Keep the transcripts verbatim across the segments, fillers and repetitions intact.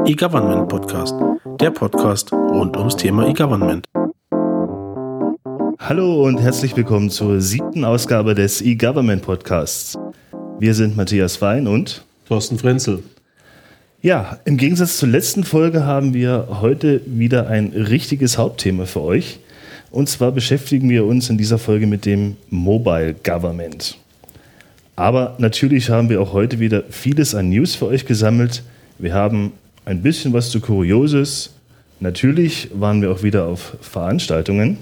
E-Government Podcast, der Podcast rund ums Thema E-Government. Hallo und herzlich willkommen zur siebten Ausgabe des E-Government Podcasts. Wir sind Matthias Fein und Thorsten Frenzel. Ja, im Gegensatz zur letzten Folge haben wir heute wieder ein richtiges Hauptthema für euch. Und zwar beschäftigen wir uns in dieser Folge mit dem Mobile Government. Aber natürlich haben wir auch heute wieder vieles an News für euch gesammelt. Wir haben ein bisschen was zu Kurioses. Natürlich waren wir auch wieder auf Veranstaltungen.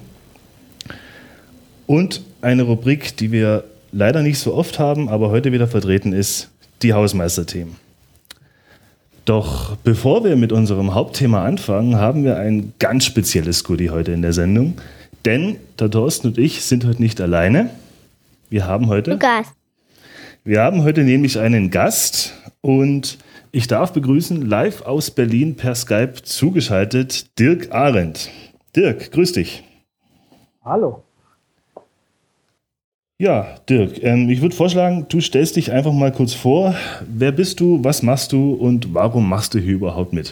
Und eine Rubrik, die wir leider nicht so oft haben, aber heute wieder vertreten ist, die Hausmeisterthemen. Doch bevor wir mit unserem Hauptthema anfangen, haben wir ein ganz spezielles Goodie heute in der Sendung. Denn der Thorsten und ich sind heute nicht alleine. Wir haben heute, Gast. wir haben heute nämlich einen Gast und ich darf begrüßen, live aus Berlin per Skype zugeschaltet, Dirk Arendt. Dirk, grüß dich. Hallo. Ja, Dirk, ähm, ich würde vorschlagen, du stellst dich einfach mal kurz vor. Wer bist du, was machst du und warum machst du hier überhaupt mit?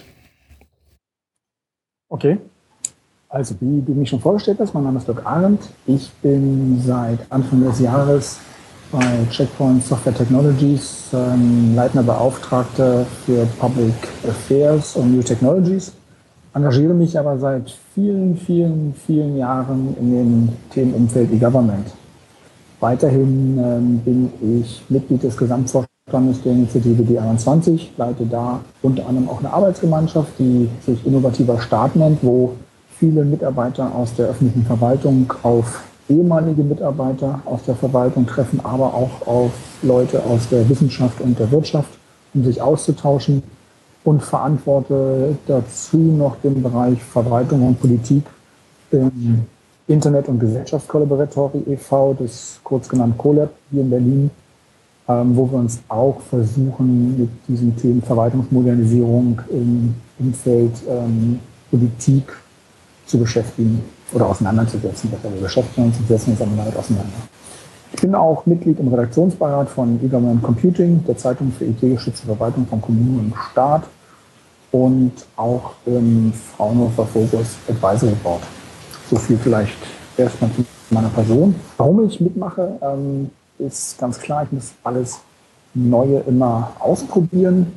Okay, also wie du mich schon vorgestellt hast, mein Name ist Dirk Arendt. Ich bin seit Anfang des Jahres bei Checkpoint Software Technologies ähm, leitender Beauftragter für Public Affairs und New Technologies. Engagiere mich aber seit vielen, vielen, vielen Jahren in dem Themenumfeld E-Government. Weiterhin ähm, bin ich Mitglied des Gesamtvorstandes der Initiative D einundzwanzig, leite da unter anderem auch eine Arbeitsgemeinschaft, die sich Innovativer Staat nennt, wo viele Mitarbeiter aus der öffentlichen Verwaltung auf ehemalige Mitarbeiter aus der Verwaltung treffen, aber auch auf Leute aus der Wissenschaft und der Wirtschaft, um sich auszutauschen, und verantworte dazu noch den Bereich Verwaltung und Politik im Internet- und Gesellschaftskollaboratory e V, das kurz genannt CoLab hier in Berlin, ähm, wo wir uns auch versuchen, mit diesen Themen Verwaltungsmodernisierung im Umfeld ähm, Politik zu beschäftigen oder auseinanderzusetzen. Wir beschäftigen uns und setzen uns damit auseinander. Ich bin auch Mitglied im Redaktionsbeirat von E-Government Computing, der Zeitung für I T-geschützte Verwaltung von Kommunen und Staat, und auch im Fraunhofer Focus Advisory Board. So viel vielleicht erstmal zu meiner Person. Warum ich mitmache, ähm, ist ganz klar, ich muss alles Neue immer ausprobieren.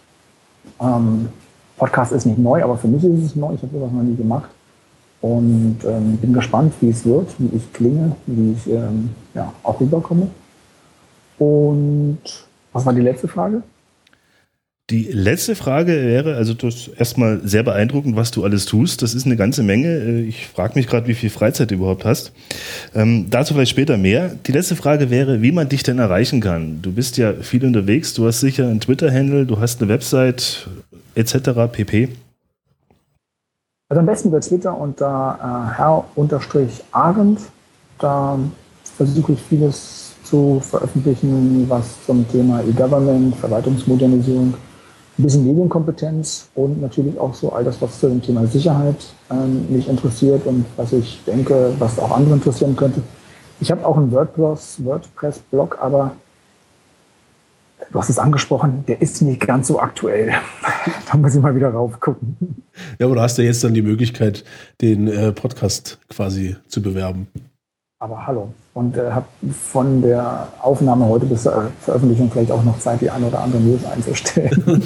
Ähm, Podcast ist nicht neu, aber für mich ist es neu. Ich habe sowas noch nie gemacht. Und ähm, bin gespannt, wie es wird, wie ich klinge, wie ich ähm, ja, auch rüberkomme. Und was war die letzte Frage? Die letzte Frage wäre, also das ist erstmal sehr beeindruckend, was du alles tust. Das ist eine ganze Menge. Ich frage mich gerade, wie viel Freizeit du überhaupt hast. Ähm, dazu vielleicht später mehr. Die letzte Frage wäre, wie man dich denn erreichen kann. Du bist ja viel unterwegs, du hast sicher einen Twitter-Handle, du hast eine Website et cetera pp. Also am besten über Twitter unter äh, Herr-Arendt. Da versuche ich vieles zu veröffentlichen, was zum Thema E-Government, Verwaltungsmodernisierung, ein bisschen Medienkompetenz und natürlich auch so all das, was zu dem Thema Sicherheit ähm, mich interessiert und was ich denke, was auch andere interessieren könnte. Ich habe auch einen WordPress, WordPress-Blog, aber du hast es angesprochen, der ist nicht ganz so aktuell. Da muss ich mal wieder rauf gucken. Ja, aber du hast ja jetzt dann die Möglichkeit, den äh, Podcast quasi zu bewerben. Aber hallo. Und äh, habe von der Aufnahme heute bis zur Veröffentlichung vielleicht auch noch Zeit, die eine oder andere News einzustellen.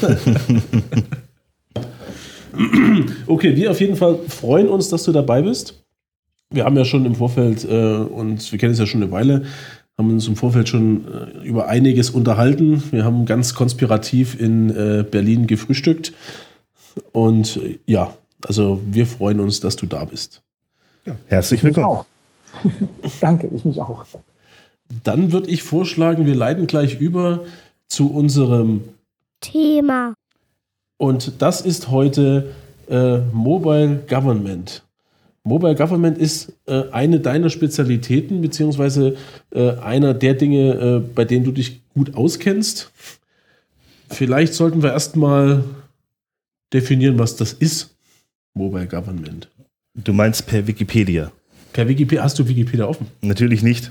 Okay, wir auf jeden Fall freuen uns, dass du dabei bist. Wir haben ja schon im Vorfeld, äh, uns, wir kennen es ja schon eine Weile, haben uns im Vorfeld schon äh, über einiges unterhalten. Wir haben ganz konspirativ in äh, Berlin gefrühstückt. Und äh, ja, also wir freuen uns, dass du da bist. Ja, herzlich willkommen. Ich auch. Danke, ich mich auch. Dann würde ich vorschlagen, wir leiten gleich über zu unserem Thema. Und das ist heute äh, Mobile Government. Mobile Government ist äh, eine deiner Spezialitäten, beziehungsweise äh, einer der Dinge, äh, bei denen du dich gut auskennst. Vielleicht sollten wir erstmal definieren, was das ist, Mobile Government. Du meinst per Wikipedia? Per Wikipedia, hast du Wikipedia offen? Natürlich nicht.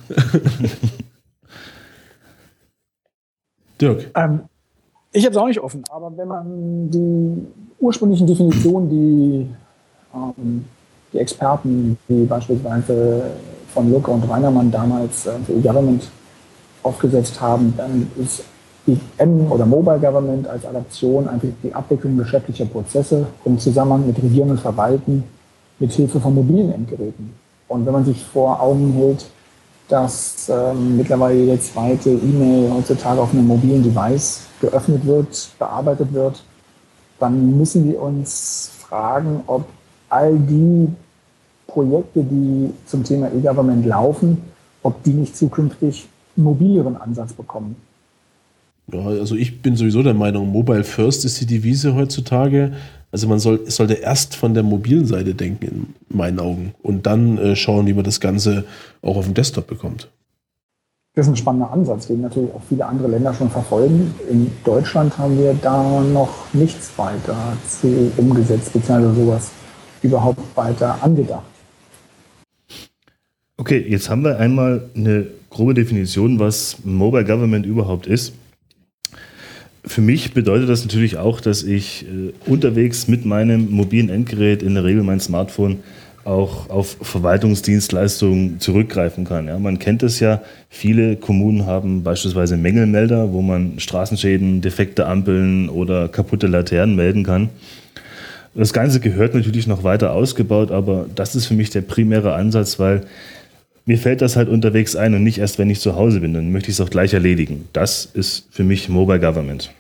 Dirk. Ähm, ich habe es auch nicht offen, aber wenn man die ursprünglichen Definition, die ähm, die Experten, wie beispielsweise von Lucke und Reinermann damals äh, für E-Government aufgesetzt haben, dann ist die M oder Mobile Government als Adaption einfach die Abwicklung geschäftlicher Prozesse im Zusammenhang mit Regieren und Verwalten mit Hilfe von mobilen Endgeräten. Und wenn man sich vor Augen hält, dass ähm, mittlerweile jede zweite E-Mail heutzutage auf einem mobilen Device geöffnet wird, bearbeitet wird, dann müssen wir uns fragen, ob all die Projekte, die zum Thema E-Government laufen, ob die nicht zukünftig einen mobileren Ansatz bekommen. Ja, also ich bin sowieso der Meinung, Mobile First ist die Devise heutzutage. Also man soll, sollte erst von der mobilen Seite denken, in meinen Augen, und dann äh, schauen, wie man das Ganze auch auf dem Desktop bekommt. Das ist ein spannender Ansatz, den natürlich auch viele andere Länder schon verfolgen. In Deutschland haben wir da noch nichts weiter zu umgesetzt, beziehungsweise sowas überhaupt weiter angedacht. Okay, jetzt haben wir einmal eine grobe Definition, was Mobile Government überhaupt ist. Für mich bedeutet das natürlich auch, dass ich äh, unterwegs mit meinem mobilen Endgerät, in der Regel mein Smartphone, auch auf Verwaltungsdienstleistungen zurückgreifen kann. Ja, man kennt es ja, viele Kommunen haben beispielsweise Mängelmelder, wo man Straßenschäden, defekte Ampeln oder kaputte Laternen melden kann. Das Ganze gehört natürlich noch weiter ausgebaut, aber das ist für mich der primäre Ansatz, weil mir fällt das halt unterwegs ein und nicht erst, wenn ich zu Hause bin. Dann möchte ich es auch gleich erledigen. Das ist für mich Mobile Government.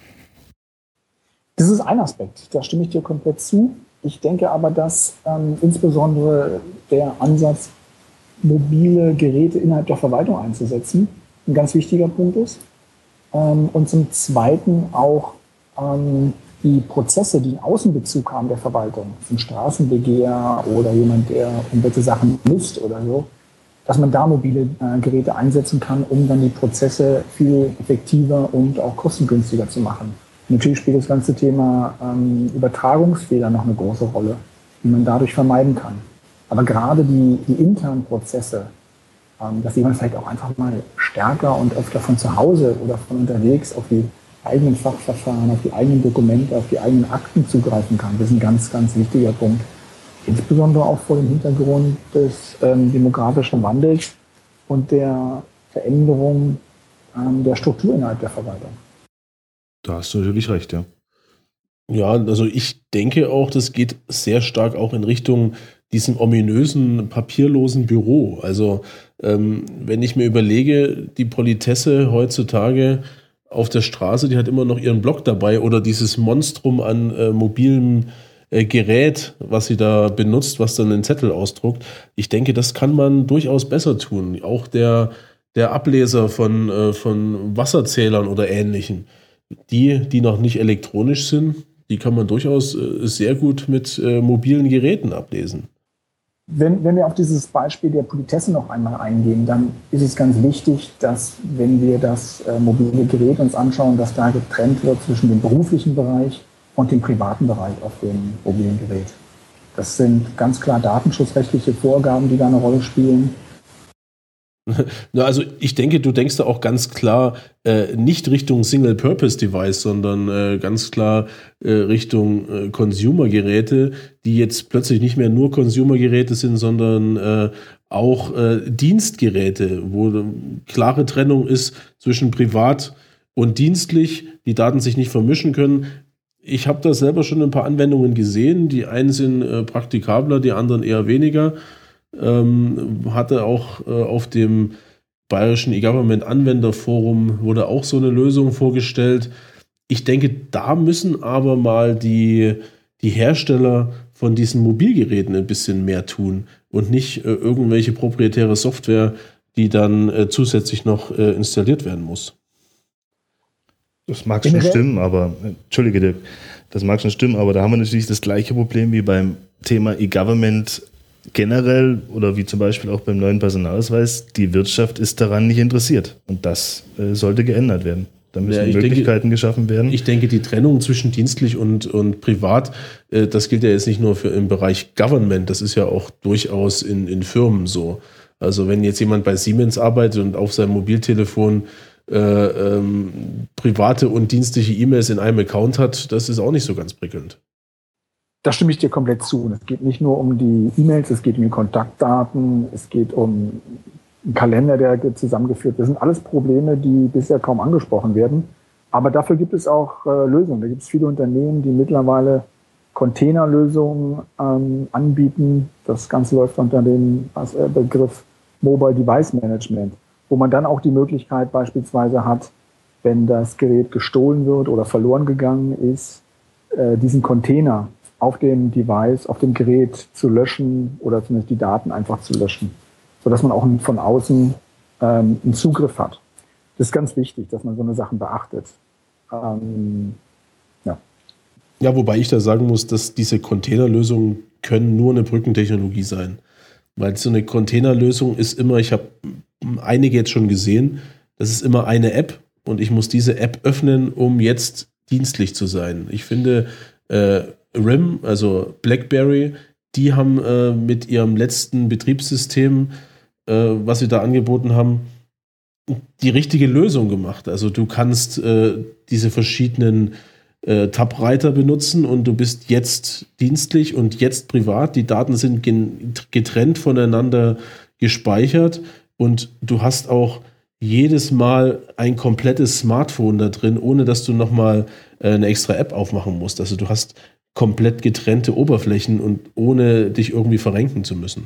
Das ist ein Aspekt, da stimme ich dir komplett zu. Ich denke aber, dass ähm, insbesondere der Ansatz, mobile Geräte innerhalb der Verwaltung einzusetzen, ein ganz wichtiger Punkt ist. Ähm, und zum Zweiten auch ähm, die Prozesse, die einen Außenbezug haben der Verwaltung, ein Straßenbegehr oder jemand, der irgendwelche Sachen misst oder so, dass man da mobile äh, Geräte einsetzen kann, um dann die Prozesse viel effektiver und auch kostengünstiger zu machen. Natürlich spielt das ganze Thema ähm, Übertragungsfehler noch eine große Rolle, die man dadurch vermeiden kann. Aber gerade die, die internen Prozesse, ähm, dass jemand vielleicht auch einfach mal stärker und öfter von zu Hause oder von unterwegs auf die eigenen Fachverfahren, auf die eigenen Dokumente, auf die eigenen Akten zugreifen kann, das ist ein ganz, ganz wichtiger Punkt. Insbesondere auch vor dem Hintergrund des ähm, demografischen Wandels und der Veränderung ähm, der Struktur innerhalb der Verwaltung. Da hast du natürlich recht, ja. Ja, also ich denke auch, das geht sehr stark auch in Richtung diesem ominösen, papierlosen Büro. Also ähm, wenn ich mir überlege, die Politesse heutzutage auf der Straße, die hat immer noch ihren Block dabei oder dieses Monstrum an äh, mobilen äh, Gerät, was sie da benutzt, was dann einen Zettel ausdruckt. Ich denke, das kann man durchaus besser tun. Auch der, der Ableser von, äh, von Wasserzählern oder Ähnlichen. Die, die noch nicht elektronisch sind, die kann man durchaus äh, sehr gut mit äh, mobilen Geräten ablesen. Wenn, wenn wir auf dieses Beispiel der Politesse noch einmal eingehen, dann ist es ganz wichtig, dass, wenn wir das äh, mobile Gerät uns anschauen, dass da getrennt wird zwischen dem beruflichen Bereich und dem privaten Bereich auf dem mobilen Gerät. Das sind ganz klar datenschutzrechtliche Vorgaben, die da eine Rolle spielen. Na, also ich denke, du denkst da auch ganz klar äh, nicht Richtung Single-Purpose-Device, sondern äh, ganz klar äh, Richtung äh, Consumer-Geräte, die jetzt plötzlich nicht mehr nur Consumer-Geräte sind, sondern äh, auch äh, Dienstgeräte, wo eine klare Trennung ist zwischen privat und dienstlich, die Daten sich nicht vermischen können. Ich habe da selber schon ein paar Anwendungen gesehen. Die einen sind äh, praktikabler, die anderen eher weniger. Ähm, hatte auch äh, auf dem Bayerischen E-Government-Anwenderforum wurde auch so eine Lösung vorgestellt. Ich denke, da müssen aber mal die, die Hersteller von diesen Mobilgeräten ein bisschen mehr tun und nicht äh, irgendwelche proprietäre Software, die dann äh, zusätzlich noch äh, installiert werden muss. Das mag schon stimmen, aber, Entschuldige Dirk, das mag schon stimmen, aber da haben wir natürlich das gleiche Problem wie beim Thema E-Government generell oder wie zum Beispiel auch beim neuen Personalausweis. Die Wirtschaft ist daran nicht interessiert und das äh, sollte geändert werden. Da müssen ja, Möglichkeiten denke, geschaffen werden. Ich denke, die Trennung zwischen dienstlich und, und privat, äh, das gilt ja jetzt nicht nur für im Bereich Government, das ist ja auch durchaus in, in Firmen so. Also wenn jetzt jemand bei Siemens arbeitet und auf seinem Mobiltelefon äh, ähm, private und dienstliche E-Mails in einem Account hat, das ist auch nicht so ganz prickelnd. Da stimme ich dir komplett zu. Und es geht nicht nur um die E-Mails, es geht um die Kontaktdaten, es geht um einen Kalender, der zusammengeführt wird. Das sind alles Probleme, die bisher kaum angesprochen werden. Aber dafür gibt es auch äh, Lösungen. Da gibt es viele Unternehmen, die mittlerweile Containerlösungen ähm, anbieten. Das Ganze läuft unter dem äh, Begriff Mobile Device Management, wo man dann auch die Möglichkeit beispielsweise hat, wenn das Gerät gestohlen wird oder verloren gegangen ist, äh, diesen Container auf dem Device, auf dem Gerät zu löschen oder zumindest die Daten einfach zu löschen, sodass man auch von außen ähm, einen Zugriff hat. Das ist ganz wichtig, dass man so eine Sachen beachtet. Ähm, ja. ja, wobei ich da sagen muss, dass diese Containerlösungen können nur eine Brückentechnologie sein. Weil so eine Containerlösung ist immer, ich habe einige jetzt schon gesehen, das ist immer eine App und ich muss diese App öffnen, um jetzt dienstlich zu sein. Ich finde, äh, R I M, also BlackBerry, die haben äh, mit ihrem letzten Betriebssystem, äh, was sie da angeboten haben, die richtige Lösung gemacht. Also du kannst äh, diese verschiedenen äh, Tab-Reiter benutzen und du bist jetzt dienstlich und jetzt privat. Die Daten sind gen- getrennt voneinander gespeichert und du hast auch jedes Mal ein komplettes Smartphone da drin, ohne dass du nochmal äh, eine extra App aufmachen musst. Also du hast komplett getrennte Oberflächen und ohne dich irgendwie verrenken zu müssen.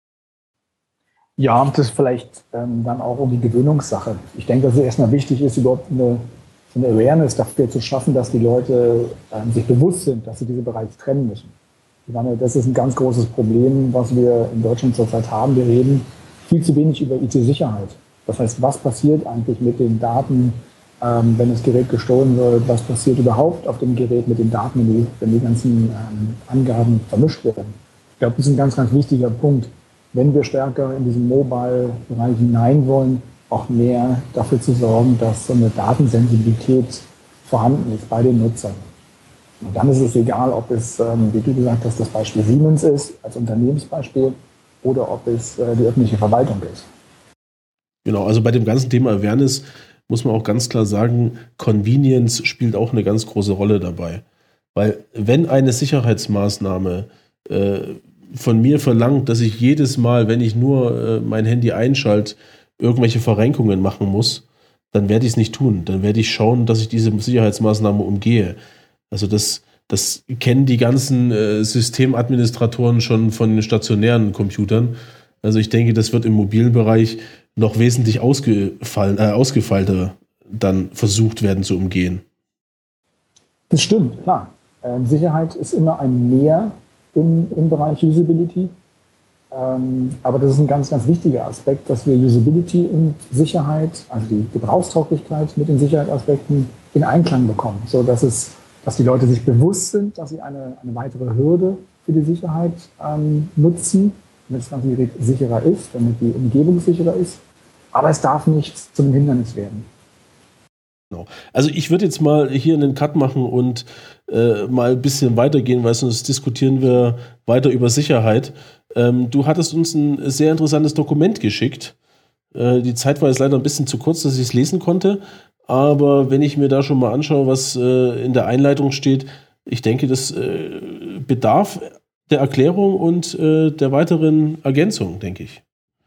Ja, das ist vielleicht ähm, dann auch um die Gewöhnungssache. Ich denke, dass es erstmal wichtig ist, überhaupt eine, eine Awareness dafür zu schaffen, dass die Leute ähm, sich bewusst sind, dass sie diese Bereiche trennen müssen. Ich meine, das ist ein ganz großes Problem, was wir in Deutschland zurzeit haben. Wir reden viel zu wenig über I T-Sicherheit. Das heißt, was passiert eigentlich mit den Daten, ähm, wenn das Gerät gestohlen wird? Was passiert überhaupt auf dem Gerät mit den Daten, wenn die, wenn die ganzen ähm, Angaben vermischt werden? Ich glaube, das ist ein ganz, ganz wichtiger Punkt. Wenn wir stärker in diesen Mobile-Bereich hinein wollen, auch mehr dafür zu sorgen, dass so eine Datensensibilität vorhanden ist bei den Nutzern. Und dann ist es egal, ob es, ähm, wie du gesagt hast, das Beispiel Siemens ist, als Unternehmensbeispiel, oder ob es äh, die öffentliche Verwaltung ist. Genau, also bei dem ganzen Thema Awareness muss man auch ganz klar sagen, Convenience spielt auch eine ganz große Rolle dabei. Weil wenn eine Sicherheitsmaßnahme äh, von mir verlangt, dass ich jedes Mal, wenn ich nur äh, mein Handy einschalte, irgendwelche Verrenkungen machen muss, dann werde ich es nicht tun. Dann werde ich schauen, dass ich diese Sicherheitsmaßnahme umgehe. Also das, das kennen die ganzen äh, Systemadministratoren schon von den stationären Computern. Also ich denke, das wird im mobilen Bereich noch wesentlich ausgefallen, äh, ausgefeilter dann versucht werden zu umgehen. Das stimmt, klar. Ähm, Sicherheit ist immer ein Mehr Im, im Bereich Usability. Ähm, aber das ist ein ganz, ganz wichtiger Aspekt, dass wir Usability und Sicherheit, also die Gebrauchstauglichkeit mit den Sicherheitsaspekten in Einklang bekommen, so dass es, dass die Leute sich bewusst sind, dass sie eine, eine weitere Hürde für die Sicherheit ähm, nutzen, damit das ganze Gerät sicherer ist, damit die Umgebung sicherer ist. Aber es darf nicht zum Hindernis werden. Genau. Also ich würde jetzt mal hier einen Cut machen und äh, mal ein bisschen weitergehen, weil sonst diskutieren wir weiter über Sicherheit. Ähm, du hattest uns ein sehr interessantes Dokument geschickt. Äh, die Zeit war jetzt leider ein bisschen zu kurz, dass ich es lesen konnte. Aber wenn ich mir da schon mal anschaue, was äh, in der Einleitung steht, ich denke, das äh, bedarf der Erklärung und äh, der weiteren Ergänzung, denke ich.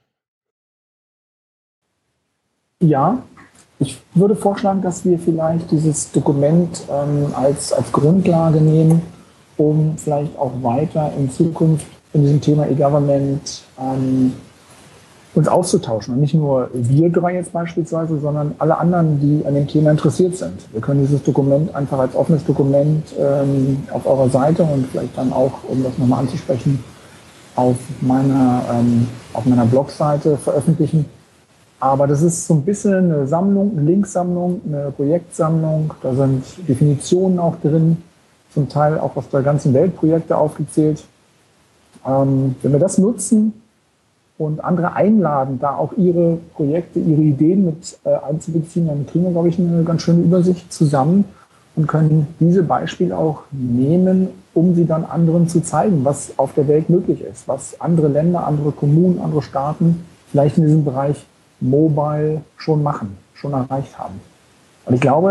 Ja, ich würde vorschlagen, dass wir vielleicht dieses Dokument ähm, als, als Grundlage nehmen, um vielleicht auch weiter in Zukunft in diesem Thema E-Government ähm, uns auszutauschen. Und nicht nur wir drei jetzt beispielsweise, sondern alle anderen, die an dem Thema interessiert sind. Wir können dieses Dokument einfach als offenes Dokument ähm, auf eurer Seite und vielleicht dann auch, um das nochmal anzusprechen, auf meiner, ähm, auf meiner Blogseite veröffentlichen. Aber das ist so ein bisschen eine Sammlung, eine Linksammlung, eine Projektsammlung. Da sind Definitionen auch drin, zum Teil auch aus der ganzen Welt Projekte aufgezählt. Ähm, wenn wir das nutzen und andere einladen, da auch ihre Projekte, ihre Ideen mit äh, einzubeziehen, dann kriegen wir, glaube ich, eine ganz schöne Übersicht zusammen und können diese Beispiele auch nehmen, um sie dann anderen zu zeigen, was auf der Welt möglich ist, was andere Länder, andere Kommunen, andere Staaten vielleicht in diesem Bereich Mobile schon machen, schon erreicht haben. Und ich glaube,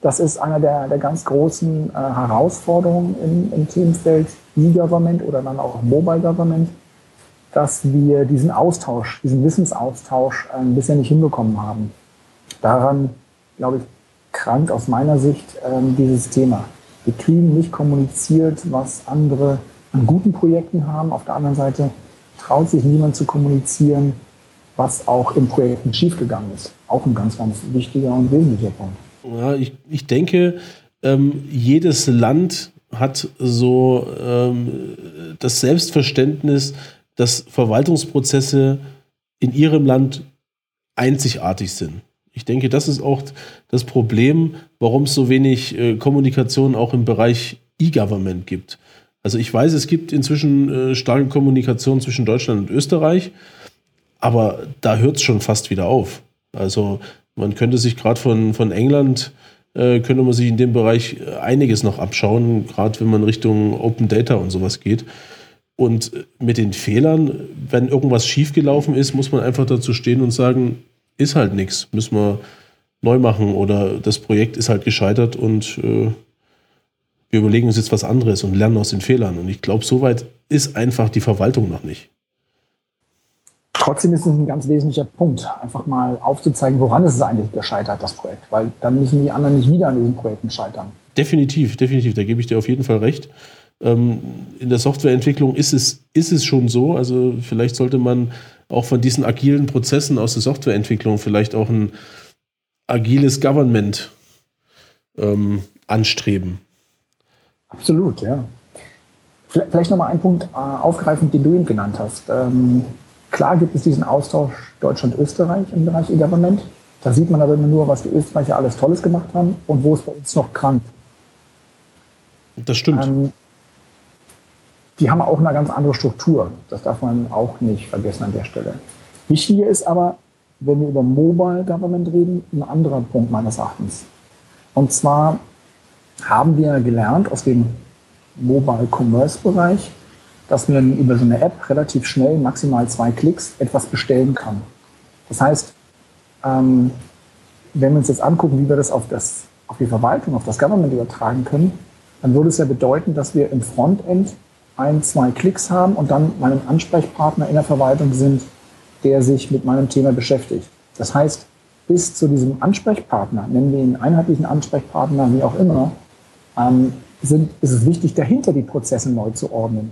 das ist einer der, der ganz großen äh, Herausforderungen im, im Themenfeld E-Government oder dann auch Mobile Government, dass wir diesen Austausch, diesen Wissensaustausch äh, bisher nicht hinbekommen haben. Daran, glaube ich, krankt aus meiner Sicht äh, dieses Thema. Wir kriegen nicht kommuniziert, was andere an guten Projekten haben. Auf der anderen Seite traut sich niemand zu kommunizieren, was auch in Projekten schiefgegangen ist. Auch ein ganz, ganz wichtiger und wesentlicher Punkt. Ja, ich, ich denke, ähm, jedes Land hat so ähm, das Selbstverständnis, dass Verwaltungsprozesse in ihrem Land einzigartig sind. Ich denke, das ist auch das Problem, warum es so wenig äh, Kommunikation auch im Bereich E-Government gibt. Also ich weiß, es gibt inzwischen äh, starke Kommunikation zwischen Deutschland und Österreich, aber da hört es schon fast wieder auf. Also man könnte sich gerade von, von England, äh, könnte man sich in dem Bereich einiges noch abschauen, gerade wenn man Richtung Open Data und sowas geht. Und mit den Fehlern, wenn irgendwas schiefgelaufen ist, muss man einfach dazu stehen und sagen, ist halt nichts, müssen wir neu machen oder das Projekt ist halt gescheitert und äh, wir überlegen uns jetzt was anderes und lernen aus den Fehlern. Und ich glaube, soweit ist einfach die Verwaltung noch nicht. Trotzdem ist es ein ganz wesentlicher Punkt, einfach mal aufzuzeigen, woran ist es eigentlich gescheitert, das Projekt. Weil dann müssen die anderen nicht wieder an diesen Projekten scheitern. Definitiv, definitiv, da gebe ich dir auf jeden Fall recht. Ähm, in der Softwareentwicklung ist es, ist es schon so, also vielleicht sollte man auch von diesen agilen Prozessen aus der Softwareentwicklung vielleicht auch ein agiles Government ähm, anstreben. Absolut, ja. Vielleicht nochmal einen Punkt äh, aufgreifend, den du eben genannt hast. Ähm, klar gibt es diesen Austausch Deutschland-Österreich im Bereich E-Government. Da sieht man aber immer nur, was die Österreicher alles Tolles gemacht haben und wo es bei uns noch krankt. Das stimmt. Ähm, die haben auch eine ganz andere Struktur. Das darf man auch nicht vergessen an der Stelle. Wichtiger ist aber, wenn wir über Mobile Government reden, ein anderer Punkt meines Erachtens. Und zwar haben wir gelernt aus dem Mobile Commerce Bereich, dass man über so eine App relativ schnell, maximal zwei Klicks, etwas bestellen kann. Das heißt, ähm, wenn wir uns jetzt angucken, wie wir das auf, das auf die Verwaltung, auf das Government übertragen können, dann würde es ja bedeuten, dass wir im Frontend ein, zwei Klicks haben und dann meinen Ansprechpartner in der Verwaltung sind, der sich mit meinem Thema beschäftigt. Das heißt, bis zu diesem Ansprechpartner, nennen wir ihn einheitlichen Ansprechpartner, wie auch immer, ähm, sind, ist es wichtig, dahinter die Prozesse neu zu ordnen.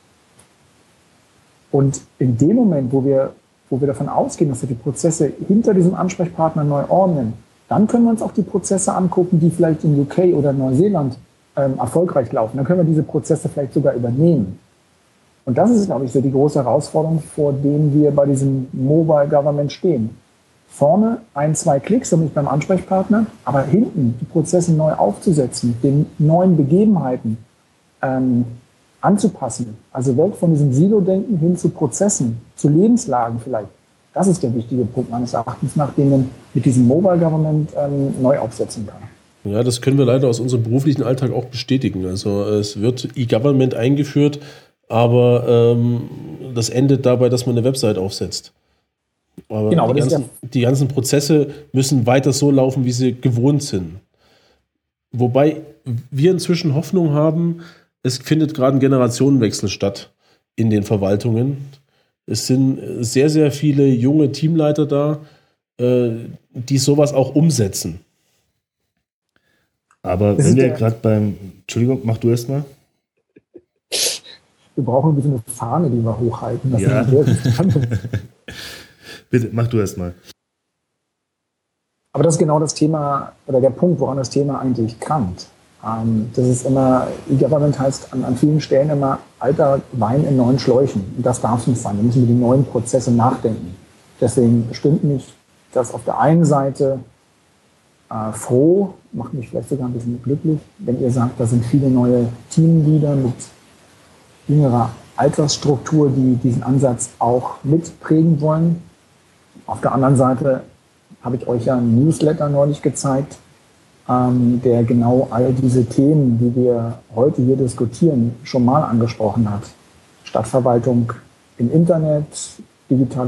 Und in dem Moment, wo wir, wo wir davon ausgehen, dass wir die Prozesse hinter diesem Ansprechpartner neu ordnen, dann können wir uns auch die Prozesse angucken, die vielleicht in U K oder Neuseeland ähm, erfolgreich laufen. Dann können wir diese Prozesse vielleicht sogar übernehmen. Und das ist, glaube ich, so die große Herausforderung, vor denen wir bei diesem Mobile Government stehen. Vorne ein, zwei Klicks, damit beim Ansprechpartner, aber hinten die Prozesse neu aufzusetzen, den neuen Begebenheiten ähm, anzupassen. Also weg von diesem Silo-Denken hin zu Prozessen, zu Lebenslagen vielleicht. Das ist der wichtige Punkt meines Erachtens, nach dem man mit diesem Mobile Government ähm, neu aufsetzen kann. Ja, das können wir leider aus unserem beruflichen Alltag auch bestätigen. Also es wird E-Government eingeführt, aber ähm, das endet dabei, dass man eine Website aufsetzt. Aber genau, die, ganzen, ja die ganzen Prozesse müssen weiter so laufen, wie sie gewohnt sind. Wobei wir inzwischen Hoffnung haben, es findet gerade ein Generationenwechsel statt in den Verwaltungen. Es sind sehr, sehr viele junge Teamleiter da, die sowas auch umsetzen. Aber wenn wir gerade beim... Entschuldigung, mach du erst mal. Wir brauchen ein bisschen eine Fahne, die wir hochhalten. Das ja. Bitte, mach du erst mal. Aber das ist genau das Thema, oder der Punkt, woran das Thema eigentlich krankt. Ähm, das ist immer, E-Government heißt an, an vielen Stellen immer alter Wein in neuen Schläuchen. Und das darf es nicht sein. Wir müssen über die neuen Prozesse nachdenken. Deswegen bestimmt mich das auf der einen Seite äh, froh, macht mich vielleicht sogar ein bisschen glücklich, wenn ihr sagt, da sind viele neue Teamleader mit jüngerer Altersstruktur, die diesen Ansatz auch mitprägen wollen. Auf der anderen Seite habe ich euch ja einen Newsletter neulich gezeigt, ähm, der genau all diese Themen, die wir heute hier diskutieren, schon mal angesprochen hat. Stadtverwaltung im Internet, digitale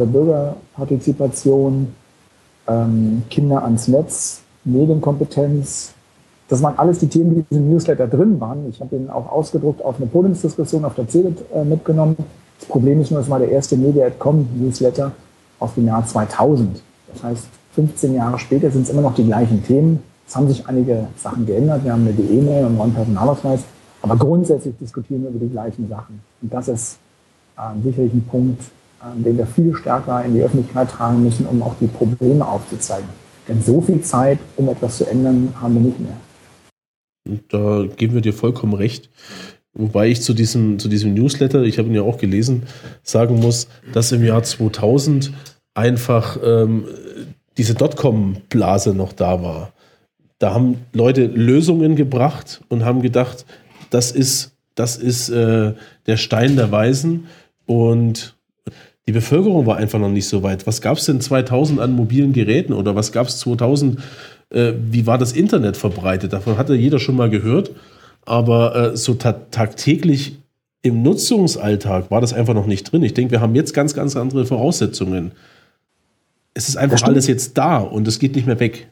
Bürgerpartizipation, ähm, Kinder ans Netz, Medienkompetenz, Das waren alles die Themen, die in diesem Newsletter drin waren. Ich habe ihn auch ausgedruckt auf eine Podiumsdiskussion auf der C eBIT äh, mitgenommen. Das Problem ist nur, es war der erste Media Punkt com Newsletter aus dem Jahr zweitausend. Das heißt, fünfzehn Jahre später sind es immer noch die gleichen Themen. Es haben sich einige Sachen geändert. Wir haben eine D E-Mail und einen neuen Personalausweis. Aber grundsätzlich diskutieren wir über die gleichen Sachen. Und das ist äh, sicherlich ein Punkt, äh, den wir viel stärker in die Öffentlichkeit tragen müssen, um auch die Probleme aufzuzeigen. Denn so viel Zeit, um etwas zu ändern, haben wir nicht mehr. Und da geben wir dir vollkommen recht. Wobei ich zu diesem, zu diesem Newsletter, ich habe ihn ja auch gelesen, sagen muss, dass im Jahr zweitausend einfach ähm, diese Dotcom-Blase noch da war. Da haben Leute Lösungen gebracht und haben gedacht, das ist, das ist äh, der Stein der Weisen. Und die Bevölkerung war einfach noch nicht so weit. Was gab es denn zweitausend an mobilen Geräten oder was gab es zweitausend? Äh, wie war das Internet verbreitet? Davon hatte jeder schon mal gehört. Aber äh, so ta- tagtäglich im Nutzungsalltag war das einfach noch nicht drin. Ich denke, wir haben jetzt ganz, ganz andere Voraussetzungen. Es ist einfach alles jetzt da und es geht nicht mehr weg.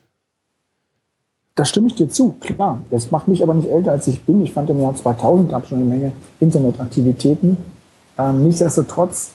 Da stimme ich dir zu, klar. Das macht mich aber nicht älter, als ich bin. Ich fand, im Jahr zweitausend gab es schon eine Menge Internetaktivitäten. Ähm, nichtsdestotrotz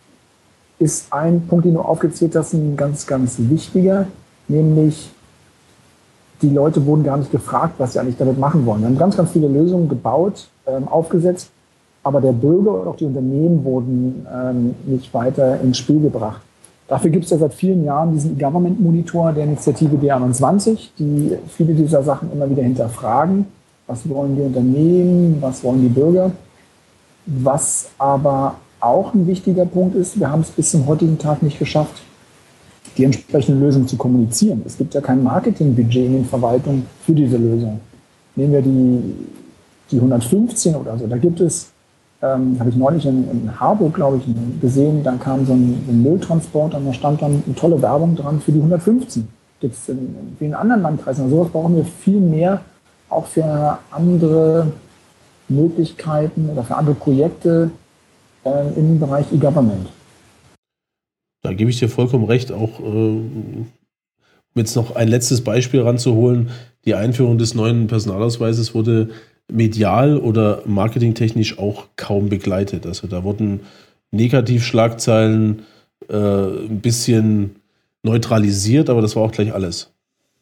ist ein Punkt, den du aufgezählt hast, ein ganz, ganz wichtiger, nämlich die Leute wurden gar nicht gefragt, was sie eigentlich damit machen wollen. Wir haben ganz, ganz viele Lösungen gebaut, ähm, aufgesetzt, aber der Bürger und auch die Unternehmen wurden ähm, nicht weiter ins Spiel gebracht. Dafür gibt es ja seit vielen Jahren diesen E-Government-Monitor der Initiative D einundzwanzig, die viele dieser Sachen immer wieder hinterfragen. Was wollen die Unternehmen, was wollen die Bürger? Was aber auch ein wichtiger Punkt ist, wir haben es bis zum heutigen Tag nicht geschafft, die entsprechende Lösung zu kommunizieren. Es gibt ja kein Marketingbudget in den Verwaltungen für diese Lösung. Nehmen wir die, die hundertfünfzehn oder so, da gibt es, ähm, habe ich neulich in, in Harburg, glaube ich, gesehen, dann kam so ein, ein Mülltransport und da stand dann eine tolle Werbung dran für die hundertfünfzehn. Gibt es in, in vielen anderen Landkreisen. Also sowas brauchen wir viel mehr, auch für andere Möglichkeiten oder für andere Projekte äh, im Bereich E-Government. Da gebe ich dir vollkommen recht, auch äh, um jetzt noch ein letztes Beispiel ranzuholen, die Einführung des neuen Personalausweises wurde medial oder marketingtechnisch auch kaum begleitet. Also da wurden Negativschlagzeilen äh, ein bisschen neutralisiert, aber das war auch gleich alles.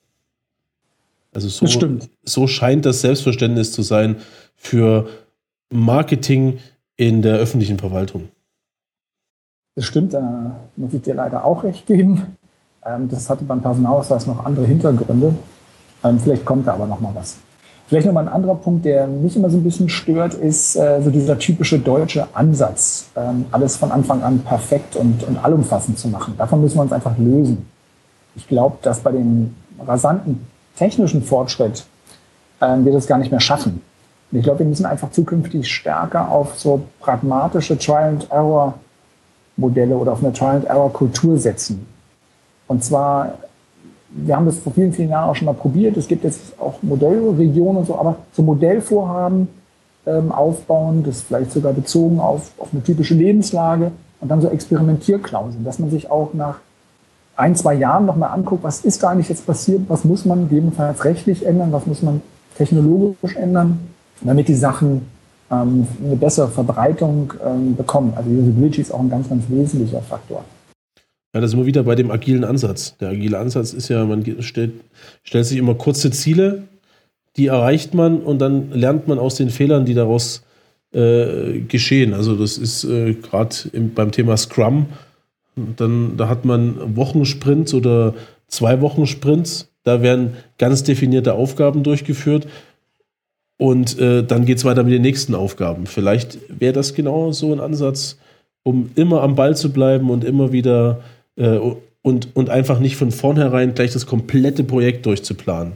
Also so, das stimmt. So scheint das Selbstverständnis zu sein für Marketing in der öffentlichen Verwaltung. Das stimmt, da muss ich dir leider auch recht geben. Das hatte beim Personalausweis noch andere Hintergründe. Vielleicht kommt da aber noch mal was. Vielleicht noch mal ein anderer Punkt, der mich immer so ein bisschen stört, ist so dieser typische deutsche Ansatz, alles von Anfang an perfekt und, und allumfassend zu machen. Davon müssen wir uns einfach lösen. Ich glaube, dass bei dem rasanten technischen Fortschritt wir das gar nicht mehr schaffen. Und ich glaube, wir müssen einfach zukünftig stärker auf so pragmatische Trial-and-Error Modelle oder auf eine Trial-and-Error-Kultur setzen. Und zwar, wir haben das vor vielen, vielen Jahren auch schon mal probiert. Es gibt jetzt auch Modellregionen und so, aber so Modellvorhaben ähm, aufbauen, das vielleicht sogar bezogen auf, auf eine typische Lebenslage und dann so Experimentierklauseln, dass man sich auch nach ein, zwei Jahren nochmal anguckt, was ist da eigentlich jetzt passiert, was muss man gegebenenfalls rechtlich ändern, was muss man technologisch ändern, damit die Sachen eine bessere Verbreitung ähm, bekommen. Also Usability ist auch ein ganz, ganz wesentlicher Faktor. Ja, das ist immer wieder bei dem agilen Ansatz. Der agile Ansatz ist ja, man stellt, stellt sich immer kurze Ziele, die erreicht man und dann lernt man aus den Fehlern, die daraus äh, geschehen. Also das ist äh, gerade beim Thema Scrum, dann, da hat man Wochensprints oder zwei Wochensprints, da werden ganz definierte Aufgaben durchgeführt. Und äh, dann geht es weiter mit den nächsten Aufgaben. Vielleicht wäre das genau so ein Ansatz, um immer am Ball zu bleiben und immer wieder äh, und, und einfach nicht von vornherein gleich das komplette Projekt durchzuplanen.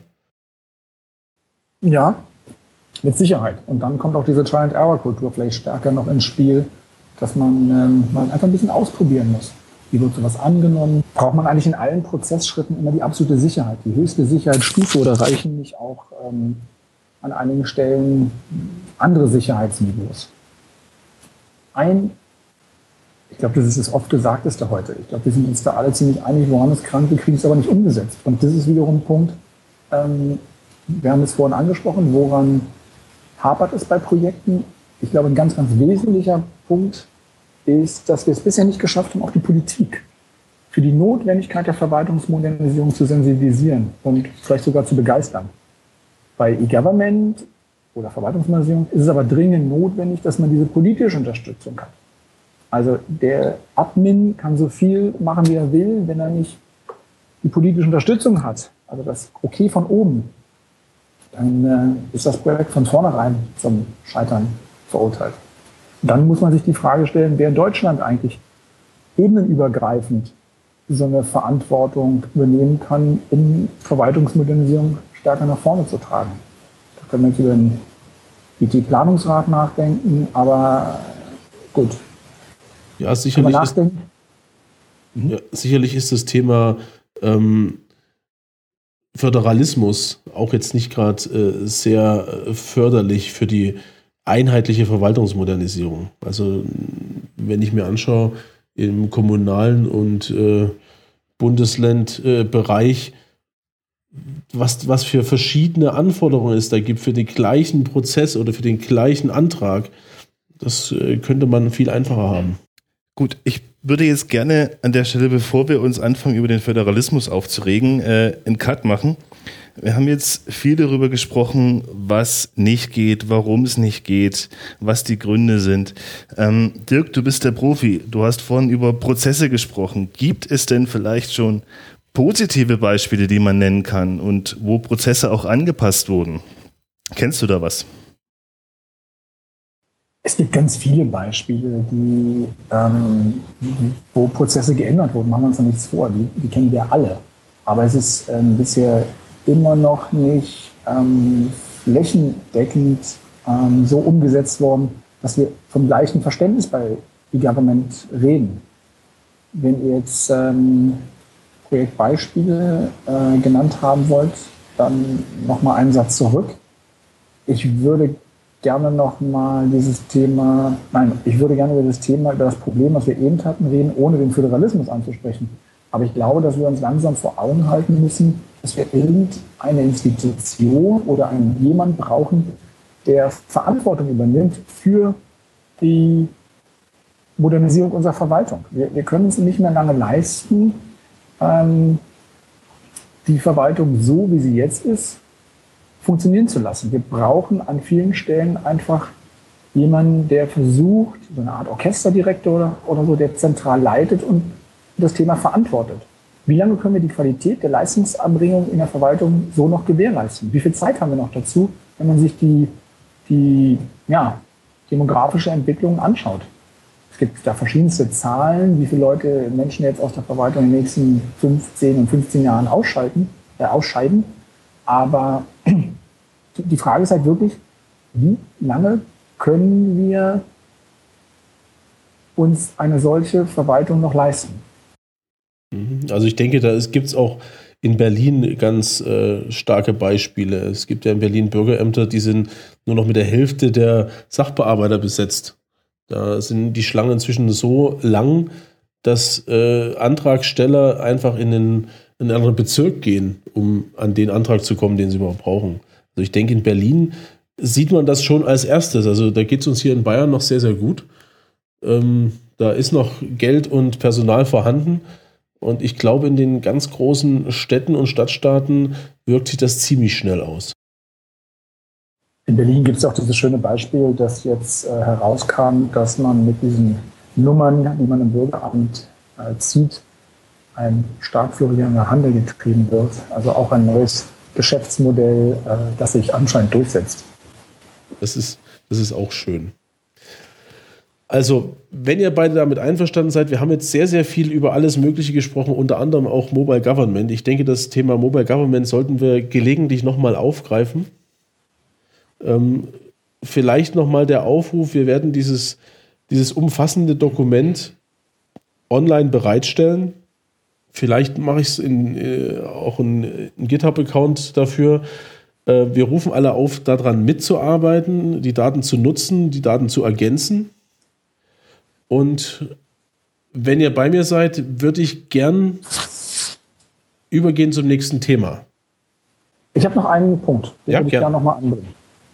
Ja, mit Sicherheit. Und dann kommt auch diese Trial-and-Error-Kultur vielleicht stärker noch ins Spiel, dass man ähm, mal einfach ein bisschen ausprobieren muss. Wie wird sowas angenommen? Braucht man eigentlich in allen Prozessschritten immer die absolute Sicherheit, die höchste Sicherheitsstufe oder reichen nicht auch ähm, an einigen Stellen andere Sicherheitsniveaus? Ein, ich glaube, das ist das oft Gesagteste heute. Ich glaube, wir sind uns da alle ziemlich einig, woran ist krank, wir kriegen es aber nicht umgesetzt. Und das ist wiederum ein Punkt, ähm, Wir haben es vorhin angesprochen, woran hapert es bei Projekten? Ich glaube, ein ganz, ganz wesentlicher Punkt ist, dass wir es bisher nicht geschafft haben, auch die Politik für die Notwendigkeit der Verwaltungsmodernisierung zu sensibilisieren und vielleicht sogar zu begeistern. Bei E-Government oder Verwaltungsmodernisierung ist es aber dringend notwendig, dass man diese politische Unterstützung hat. Also der Admin kann so viel machen, wie er will, wenn er nicht die politische Unterstützung hat, also das Okay von oben, dann äh, ist das Projekt von vornherein zum Scheitern verurteilt. Dann muss man sich die Frage stellen, wer in Deutschland eigentlich ebenenübergreifend so eine Verantwortung übernehmen kann, um Verwaltungsmodernisierung stärker nach vorne zu tragen. Da können wir jetzt über den I T-Planungsrat nachdenken, aber gut. Ja, sicherlich ist, ja, sicherlich ist das Thema ähm, Föderalismus auch jetzt nicht gerade äh, sehr förderlich für die einheitliche Verwaltungsmodernisierung. Also wenn ich mir anschaue, im kommunalen und äh, Bundeslandbereich, äh, was, was für verschiedene Anforderungen es da gibt für den gleichen Prozess oder für den gleichen Antrag, das äh, könnte man viel einfacher haben. Gut, ich würde jetzt gerne an der Stelle, bevor wir uns anfangen, über den Föderalismus aufzuregen, äh, einen Cut machen. Wir haben jetzt viel darüber gesprochen, was nicht geht, warum es nicht geht, was die Gründe sind. Ähm, Dirk, du bist der Profi. Du hast vorhin über Prozesse gesprochen. Gibt es denn vielleicht schon positive Beispiele, die man nennen kann und wo Prozesse auch angepasst wurden? Kennst du da was? Es gibt ganz viele Beispiele, die, ähm, wo Prozesse geändert wurden. Machen wir uns da nichts vor. Die, die kennen wir alle. Aber es ist ähm, bisher immer noch nicht ähm, flächendeckend ähm, so umgesetzt worden, dass wir vom gleichen Verständnis bei E-Government reden. Wenn ihr jetzt ähm, Projektbeispiele äh, genannt haben wollt, dann nochmal einen Satz zurück. Ich würde gerne nochmal dieses Thema, nein, ich würde gerne über das Thema, über das Problem, was wir eben hatten, reden, ohne den Föderalismus anzusprechen. Aber ich glaube, dass wir uns langsam vor Augen halten müssen, dass wir irgendeine Institution oder einen jemand brauchen, der Verantwortung übernimmt für die Modernisierung unserer Verwaltung. Wir, wir können es nicht mehr lange leisten, ähm, die Verwaltung so, wie sie jetzt ist, funktionieren zu lassen. Wir brauchen an vielen Stellen einfach jemanden, der versucht, so eine Art Orchesterdirektor oder, oder so, der zentral leitet und das Thema verantwortet. Wie lange können wir die Qualität der Leistungserbringung in der Verwaltung so noch gewährleisten? Wie viel Zeit haben wir noch dazu, wenn man sich die, die ja, demografische Entwicklung anschaut? Es gibt da verschiedenste Zahlen, wie viele Leute, Menschen jetzt aus der Verwaltung in den nächsten fünfzehn und fünfzehn Jahren ausschalten, äh, ausscheiden. Aber die Frage ist halt wirklich, wie lange können wir uns eine solche Verwaltung noch leisten? Also ich denke, da gibt es auch in Berlin ganz äh, starke Beispiele. Es gibt ja in Berlin Bürgerämter, die sind nur noch mit der Hälfte der Sachbearbeiter besetzt. Da sind die Schlangen inzwischen so lang, dass äh, Antragsteller einfach in den in einen anderen Bezirk gehen, um an den Antrag zu kommen, den sie überhaupt brauchen. Also ich denke, in Berlin sieht man das schon als erstes. Also da geht es uns hier in Bayern noch sehr, sehr gut. Ähm, da ist noch Geld und Personal vorhanden. Und ich glaube, in den ganz großen Städten und Stadtstaaten wirkt sich das ziemlich schnell aus. In Berlin gibt es auch dieses schöne Beispiel, das jetzt äh, herauskam, dass man mit diesen Nummern, die man im Bürgeramt äh, zieht, ein stark florierender Handel getrieben wird. Also auch ein neues Geschäftsmodell, äh, das sich anscheinend durchsetzt. Das ist, das ist auch schön. Also, wenn ihr beide damit einverstanden seid, wir haben jetzt sehr, sehr viel über alles Mögliche gesprochen, unter anderem auch Mobile Government. Ich denke, das Thema Mobile Government sollten wir gelegentlich nochmal aufgreifen. Ähm, vielleicht nochmal der Aufruf, wir werden dieses, dieses umfassende Dokument online bereitstellen. Vielleicht mache ich es in, äh, auch einen GitHub-Account dafür. Äh, wir rufen alle auf, daran mitzuarbeiten, die Daten zu nutzen, die Daten zu ergänzen. Und wenn ihr bei mir seid, würde ich gern übergehen zum nächsten Thema. Ich habe noch einen Punkt, den Ja, würde ich gerne. gerne nochmal anbringen.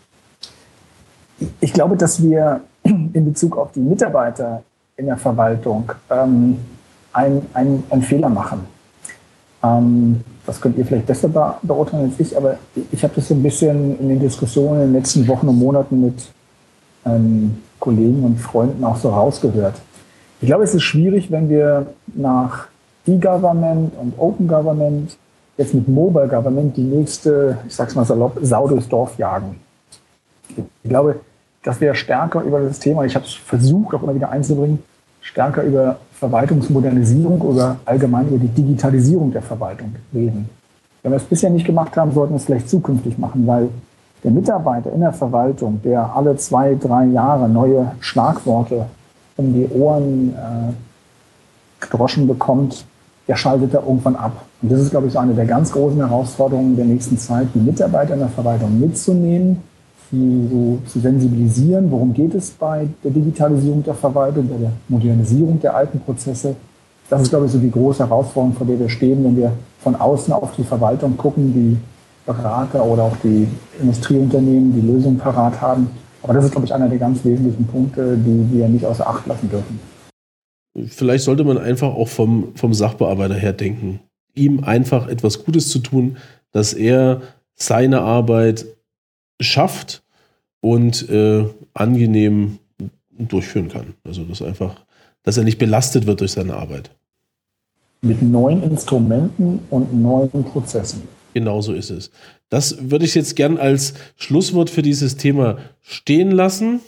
Ich glaube, dass wir in Bezug auf die Mitarbeiter in der Verwaltung ähm, einen ein Fehler machen. Ähm, das könnt ihr vielleicht besser be beurteilen als ich, aber ich habe das so ein bisschen in den Diskussionen in den letzten Wochen und Monaten mit ähm, Kollegen und Freunden auch so rausgehört. Ich glaube, es ist schwierig, wenn wir nach E-Government und Open Government jetzt mit Mobile Government die nächste, ich sag's mal salopp, Sau durchs Dorf jagen. Ich glaube, dass wir stärker über das Thema, ich habe es versucht auch immer wieder einzubringen, stärker über Verwaltungsmodernisierung oder allgemein über die Digitalisierung der Verwaltung reden. Wenn wir es bisher nicht gemacht haben, sollten wir es vielleicht zukünftig machen, weil der Mitarbeiter in der Verwaltung, der alle zwei, drei Jahre neue Schlagworte um die Ohren äh, gedroschen bekommt, der schaltet da irgendwann ab. Und das ist, glaube ich, so eine der ganz großen Herausforderungen der nächsten Zeit, die Mitarbeiter in der Verwaltung mitzunehmen, sie so zu sensibilisieren, worum geht es bei der Digitalisierung der Verwaltung, bei der Modernisierung der alten Prozesse. Das ist, glaube ich, so die große Herausforderung, vor der wir stehen, wenn wir von außen auf die Verwaltung gucken, die Berater oder auch die Industrieunternehmen die Lösungen parat haben. Aber das ist, glaube ich, einer der ganz wesentlichen Punkte, die wir nicht außer Acht lassen dürfen. Vielleicht sollte man einfach auch vom, vom Sachbearbeiter her denken. Ihm einfach etwas Gutes zu tun, dass er seine Arbeit schafft und äh, angenehm durchführen kann. Also dass einfach, dass er nicht belastet wird durch seine Arbeit. Mit neuen Instrumenten und neuen Prozessen. Genau so ist es. Das würde ich jetzt gern als Schlusswort für dieses Thema stehen lassen.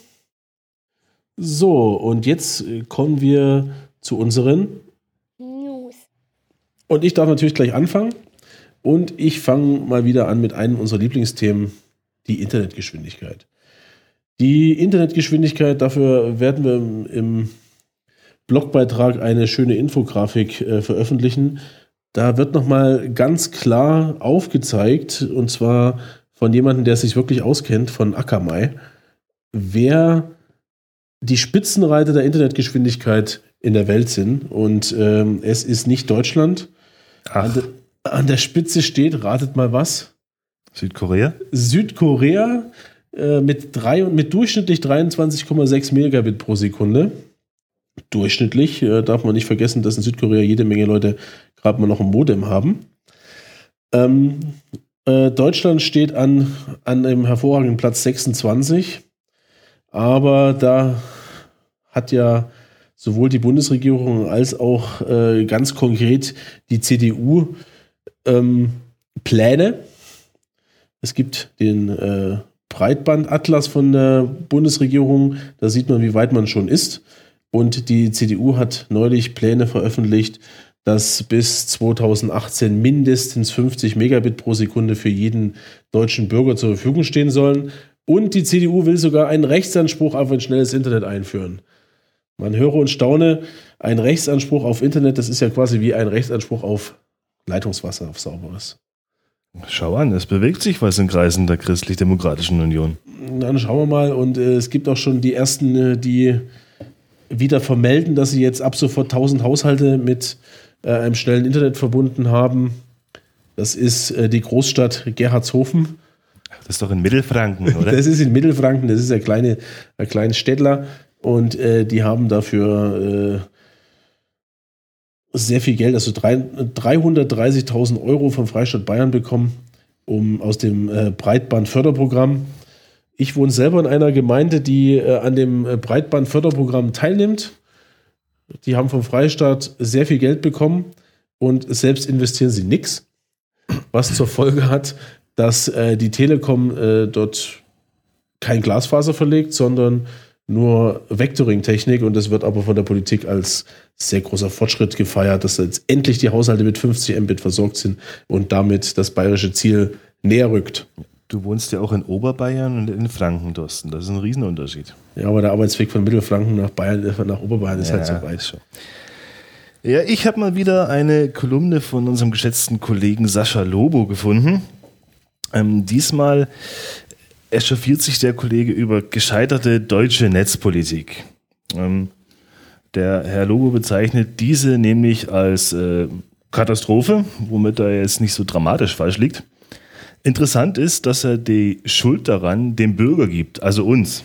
So, und jetzt kommen wir zu unseren News. Und ich darf natürlich gleich anfangen. Und ich fange mal wieder an mit einem unserer Lieblingsthemen, die Internetgeschwindigkeit. Die Internetgeschwindigkeit, dafür werden wir im, im Blogbeitrag eine schöne Infografik äh, veröffentlichen. Da wird nochmal ganz klar aufgezeigt, und zwar von jemandem, der sich wirklich auskennt, von Akamai, wer die Spitzenreiter der Internetgeschwindigkeit in der Welt sind. Und ähm, es ist nicht Deutschland. An, de, an der Spitze steht, ratet mal was? Südkorea? Südkorea äh, mit, drei, mit durchschnittlich dreiundzwanzig Komma sechs Megabit pro Sekunde. Durchschnittlich äh, darf man nicht vergessen, dass in Südkorea jede Menge Leute gerade mal noch ein Modem haben. Ähm, äh, Deutschland steht an, an einem hervorragenden Platz sechsundzwanzig. Aber da hat ja sowohl die Bundesregierung als auch äh, ganz konkret die C D U ähm, Pläne. Es gibt den äh, Breitbandatlas von der Bundesregierung, da sieht man, wie weit man schon ist. Und die C D U hat neulich Pläne veröffentlicht, dass bis zweitausendachtzehn mindestens fünfzig Megabit pro Sekunde für jeden deutschen Bürger zur Verfügung stehen sollen. Und die C D U will sogar einen Rechtsanspruch auf ein schnelles Internet einführen. Man höre und staune, ein Rechtsanspruch auf Internet, das ist ja quasi wie ein Rechtsanspruch auf Leitungswasser, auf sauberes. Schau an, es bewegt sich was in Kreisen der Christlich-Demokratischen Union. Dann schauen wir mal. Und äh, es gibt auch schon die ersten, äh, die wieder vermelden, dass sie jetzt ab sofort tausend Haushalte mit äh, einem schnellen Internet verbunden haben. Das ist äh, die Großstadt Gerhardshofen. Das ist doch in Mittelfranken, oder? Das ist in Mittelfranken, das ist ein kleine, ein kleines Städtler. Und äh, die haben dafür äh, sehr viel Geld, also dreihundertdreißigtausend Euro vom Freistaat Bayern bekommen, um aus dem äh, Breitbandförderprogramm. Ich wohne selber in einer Gemeinde, die äh, an dem äh, Breitbandförderprogramm teilnimmt. Die haben vom Freistaat sehr viel Geld bekommen und selbst investieren sie nichts, was zur Folge hat, dass äh, die Telekom äh, dort kein Glasfaser verlegt, sondern nur Vectoring-Technik, und das wird aber von der Politik als sehr großer Fortschritt gefeiert, dass jetzt endlich die Haushalte mit fünfzig Mbit versorgt sind und damit das bayerische Ziel näher rückt. Du wohnst ja auch in Oberbayern und in Franken, Thorsten. Das ist ein Riesenunterschied. Ja, aber der Arbeitsweg von Mittelfranken nach Bayern, nach Oberbayern ist ja, halt so weit. Schon. Ja, ich habe mal wieder eine Kolumne von unserem geschätzten Kollegen Sascha Lobo gefunden. Ähm, diesmal echauffiert sich der Kollege über gescheiterte deutsche Netzpolitik. Ähm, der Herr Lobo bezeichnet diese nämlich als äh, Katastrophe, womit er jetzt nicht so dramatisch falsch liegt. Interessant ist, dass er die Schuld daran dem Bürger gibt, also uns.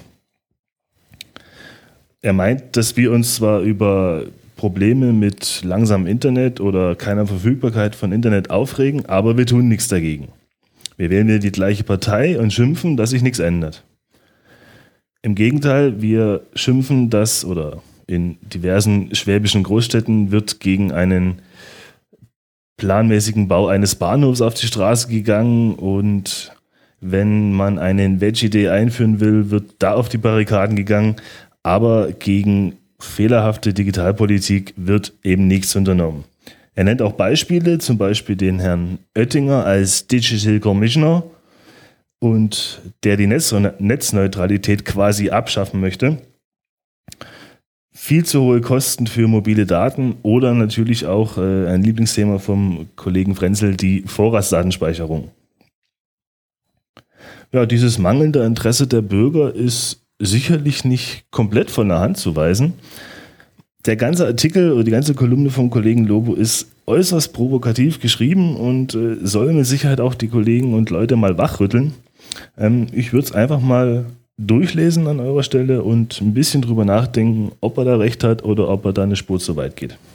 Er meint, dass wir uns zwar über Probleme mit langsamem Internet oder keiner Verfügbarkeit von Internet aufregen, aber wir tun nichts dagegen. Wir wählen wieder die gleiche Partei und schimpfen, dass sich nichts ändert. Im Gegenteil, wir schimpfen, dass oder in diversen schwäbischen Großstädten wird gegen einen planmäßigen Bau eines Bahnhofs auf die Straße gegangen und wenn man einen Veggie Day einführen will, wird da auf die Barrikaden gegangen, aber gegen fehlerhafte Digitalpolitik wird eben nichts unternommen. Er nennt auch Beispiele, zum Beispiel den Herrn Oettinger als Digital Commissioner und der die Netz- Netzneutralität quasi abschaffen möchte. Viel zu hohe Kosten für mobile Daten oder natürlich auch äh, ein Lieblingsthema vom Kollegen Frenzel, die Vorratsdatenspeicherung. Ja, dieses mangelnde Interesse der Bürger ist sicherlich nicht komplett von der Hand zu weisen. Der ganze Artikel oder die ganze Kolumne vom Kollegen Lobo ist äußerst provokativ geschrieben und äh, soll mit Sicherheit auch die Kollegen und Leute mal wachrütteln. Ähm, ich würde es einfach mal durchlesen an eurer Stelle und ein bisschen drüber nachdenken, ob er da recht hat oder ob er da eine Spur zu weit geht.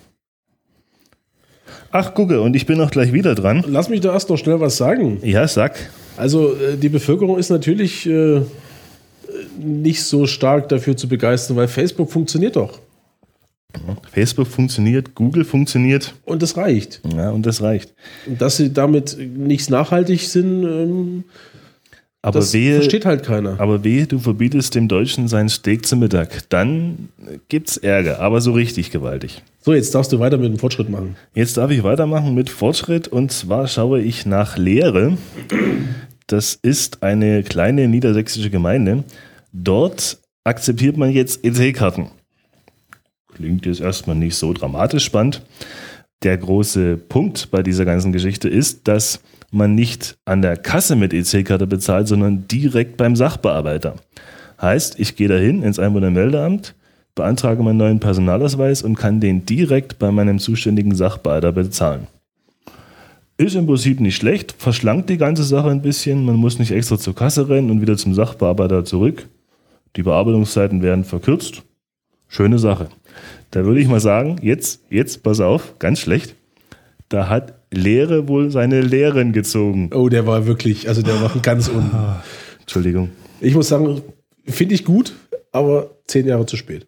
Ach, gucke, und ich bin auch gleich wieder dran. Lass mich da erst noch schnell was sagen. Ja, sag. Also äh, die Bevölkerung ist natürlich äh, nicht so stark dafür zu begeistern, weil Facebook funktioniert doch. Facebook funktioniert, Google funktioniert. Und das reicht. Ja, und das reicht. Und dass sie damit nicht nachhaltig sind, ähm, aber das wehe, versteht halt keiner. Aber wehe, du verbietest dem Deutschen sein Steak zum Mittag. Dann gibt's Ärger, aber so richtig gewaltig. So, jetzt darfst du weiter mit dem Fortschritt machen. Jetzt darf ich weitermachen mit Fortschritt und zwar schaue ich nach Lehre. Das ist eine kleine niedersächsische Gemeinde. Dort akzeptiert man jetzt E C-Karten. Klingt jetzt erstmal nicht so dramatisch spannend. Der große Punkt bei dieser ganzen Geschichte ist, dass man nicht an der Kasse mit E C-Karte bezahlt, sondern direkt beim Sachbearbeiter. Heißt, ich gehe dahin ins Einwohnermeldeamt, beantrage meinen neuen Personalausweis und kann den direkt bei meinem zuständigen Sachbearbeiter bezahlen. Ist im Prinzip nicht schlecht, verschlankt die ganze Sache ein bisschen, man muss nicht extra zur Kasse rennen und wieder zum Sachbearbeiter zurück. Die Bearbeitungszeiten werden verkürzt. Schöne Sache. Da würde ich mal sagen, jetzt, jetzt, pass auf, ganz schlecht, da hat Lehre wohl seine Lehren gezogen. Oh, der war wirklich, also der war ganz unten. Entschuldigung. Ich muss sagen, finde ich gut, aber zehn Jahre zu spät.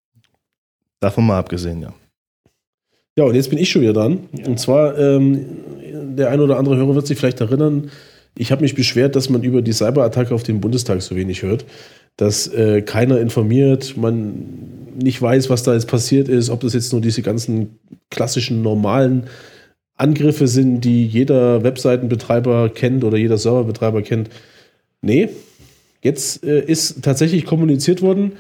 Davon mal abgesehen, ja. Ja, und jetzt bin ich schon wieder dran. Ja. Und zwar, ähm, der ein oder andere Hörer wird sich vielleicht erinnern, ich habe mich beschwert, dass man über die Cyberattacke auf den Bundestag so wenig hört, dass äh, keiner informiert, man nicht weiß, was da jetzt passiert ist, ob das jetzt nur diese ganzen klassischen, normalen Angriffe sind, die jeder Webseitenbetreiber kennt oder jeder Serverbetreiber kennt. Nee, jetzt äh, ist tatsächlich kommuniziert worden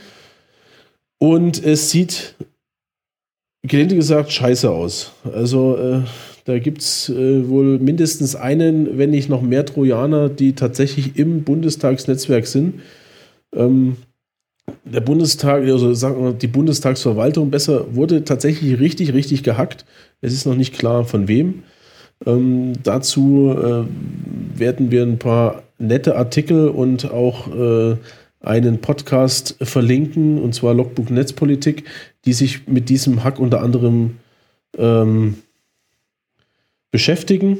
und es sieht, gelinde gesagt, scheiße aus. Also äh, da gibt es äh, wohl mindestens einen, wenn nicht noch mehr Trojaner, die tatsächlich im Bundestagsnetzwerk sind. Ähm, der Bundestag, also sagen wir die Bundestagsverwaltung besser, wurde tatsächlich richtig, richtig gehackt. Es ist noch nicht klar, von wem. Ähm, dazu äh, werden wir ein paar nette Artikel und auch äh, einen Podcast verlinken, und zwar Logbuch Netzpolitik, die sich mit diesem Hack unter anderem ähm, beschäftigen.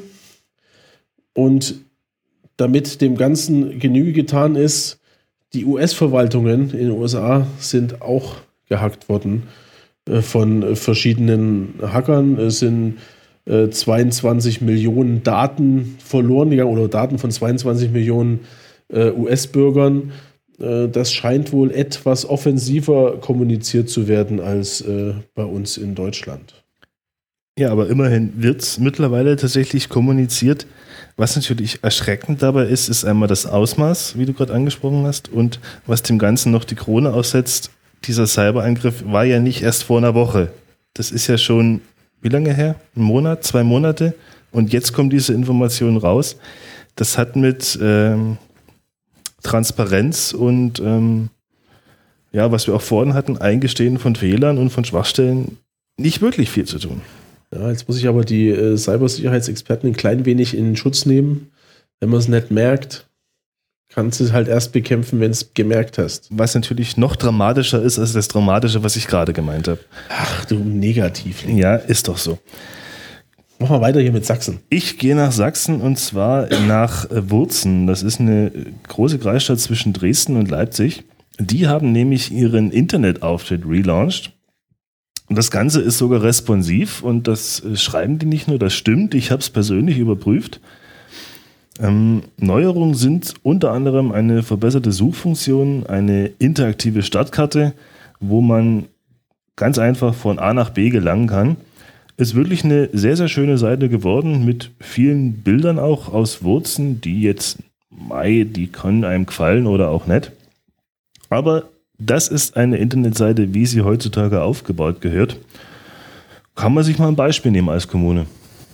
Und damit dem Ganzen Genüge getan ist, die U S-Verwaltungen in den U S A sind auch gehackt worden äh, von verschiedenen Hackern. Es sind äh, zweiundzwanzig Millionen Daten verloren gegangen oder Daten von zweiundzwanzig Millionen äh, U S-Bürgern. Äh, das scheint wohl etwas offensiver kommuniziert zu werden als äh, bei uns in Deutschland. Ja, aber immerhin wird es mittlerweile tatsächlich kommuniziert. Was natürlich erschreckend dabei ist, ist einmal das Ausmaß, wie du gerade angesprochen hast, und was dem Ganzen noch die Krone aussetzt. Dieser Cyberangriff war ja nicht erst vor einer Woche. Das ist ja schon, wie lange her? Ein Monat, zwei Monate? Und jetzt kommt diese Information raus. Das hat mit ähm, Transparenz und ähm, ja, was wir auch vorhin hatten, Eingestehen von Fehlern und von Schwachstellen nicht wirklich viel zu tun. Ja, jetzt muss ich aber die äh, Cybersicherheitsexperten ein klein wenig in Schutz nehmen. wenn man es nicht merkt, kannst du es halt erst bekämpfen, wenn du es gemerkt hast. Was natürlich noch dramatischer ist als das Dramatische, was ich gerade gemeint habe. Ach du Negativling. Ja, ist doch so. Mach mal weiter hier mit Sachsen. Ich gehe nach Sachsen und zwar nach Wurzen. Das ist eine große Kreisstadt zwischen Dresden und Leipzig. Die haben nämlich ihren Internetauftritt relaunched. Und das Ganze ist sogar responsiv und das schreiben die nicht nur, das stimmt. Ich habe es persönlich überprüft. Ähm, Neuerungen sind unter anderem eine verbesserte Suchfunktion, eine interaktive Stadtkarte, wo man ganz einfach von A nach B gelangen kann. Ist wirklich eine sehr, sehr schöne Seite geworden mit vielen Bildern auch aus Wurzen, die jetzt, mei, die können einem gefallen oder auch nicht. Aber das ist eine Internetseite, wie sie heutzutage aufgebaut gehört. Kann man sich mal ein Beispiel nehmen als Kommune.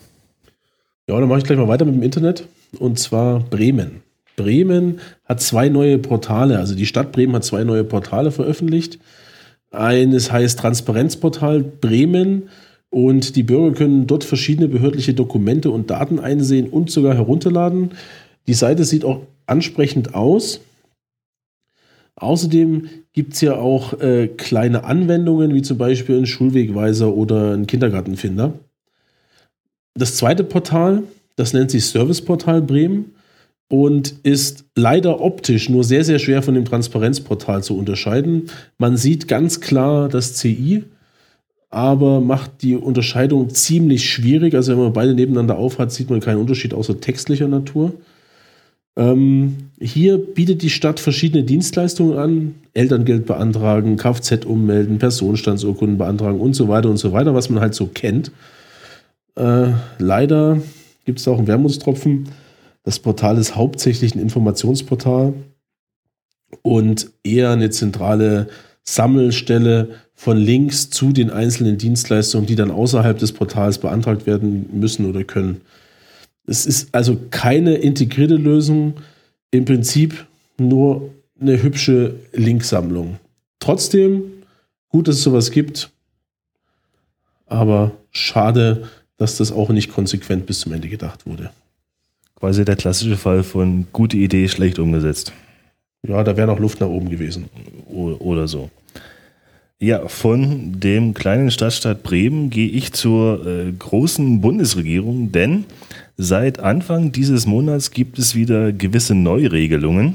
Ja, dann mache ich gleich mal weiter mit dem Internet. Und zwar Bremen. Bremen hat zwei neue Portale, also die Stadt Bremen hat zwei neue Portale veröffentlicht. Eines heißt Transparenzportal Bremen und die Bürger können dort verschiedene behördliche Dokumente und Daten einsehen und sogar herunterladen. Die Seite sieht auch ansprechend aus. Außerdem gibt es ja auch äh, kleine Anwendungen, wie zum Beispiel einen Schulwegweiser oder einen Kindergartenfinder. Das zweite Portal, das nennt sich Serviceportal Bremen und ist leider optisch nur sehr, sehr schwer von dem Transparenzportal zu unterscheiden. Man sieht ganz klar das C I, aber macht die Unterscheidung ziemlich schwierig. Also wenn man beide nebeneinander aufhat, sieht man keinen Unterschied außer textlicher Natur. Ähm, hier bietet die Stadt verschiedene Dienstleistungen an. Elterngeld beantragen, Kfz ummelden, Personenstandsurkunden beantragen und so weiter und so weiter, was man halt so kennt. Äh, leider gibt es auch einen Wermutstropfen. Das Portal ist hauptsächlich ein Informationsportal und eher eine zentrale Sammelstelle von Links zu den einzelnen Dienstleistungen, die dann außerhalb des Portals beantragt werden müssen oder können. Es ist also keine integrierte Lösung, im Prinzip nur eine hübsche Linksammlung. Trotzdem gut, dass es sowas gibt, aber schade, dass das auch nicht konsequent bis zum Ende gedacht wurde. Quasi der klassische Fall von gute Idee, schlecht umgesetzt. Ja, da wäre noch Luft nach oben gewesen. Oder so. Ja, von dem kleinen Stadtstaat Bremen gehe ich zur äh, großen Bundesregierung, denn seit Anfang dieses Monats gibt es wieder gewisse Neuregelungen.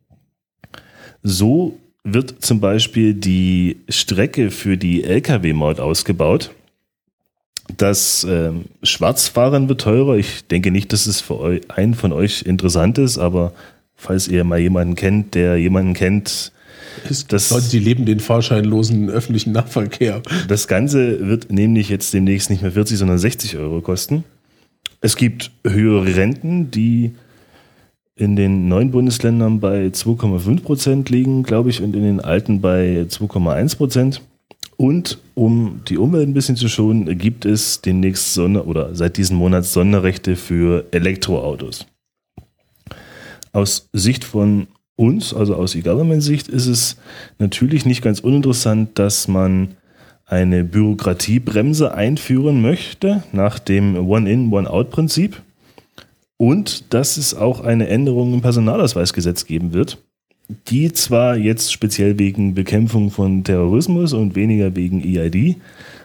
So wird zum Beispiel die Strecke für die L K W-Maut ausgebaut. Das äh, Schwarzfahren wird teurer. Ich denke nicht, dass es für eu- einen von euch interessant ist, aber falls ihr mal jemanden kennt, der jemanden kennt, Es gibt Leute, die leben den fahrscheinlosen öffentlichen Nahverkehr. Das Ganze wird nämlich jetzt demnächst nicht mehr vierzig, sondern sechzig Euro kosten. Es gibt höhere Renten, die in den neuen Bundesländern bei zwei Komma fünf Prozent liegen, glaube ich, und in den alten bei zwei Komma eins Prozent. Und um die Umwelt ein bisschen zu schonen, gibt es demnächst Sonder- oder seit diesem Monat Sonderrechte für Elektroautos. Aus Sicht von uns, also aus E-Government-Sicht, ist es natürlich nicht ganz uninteressant, dass man eine Bürokratiebremse einführen möchte nach dem One-in, One-out-Prinzip und dass es auch eine Änderung im Personalausweisgesetz geben wird, die zwar jetzt speziell wegen Bekämpfung von Terrorismus und weniger wegen E I D,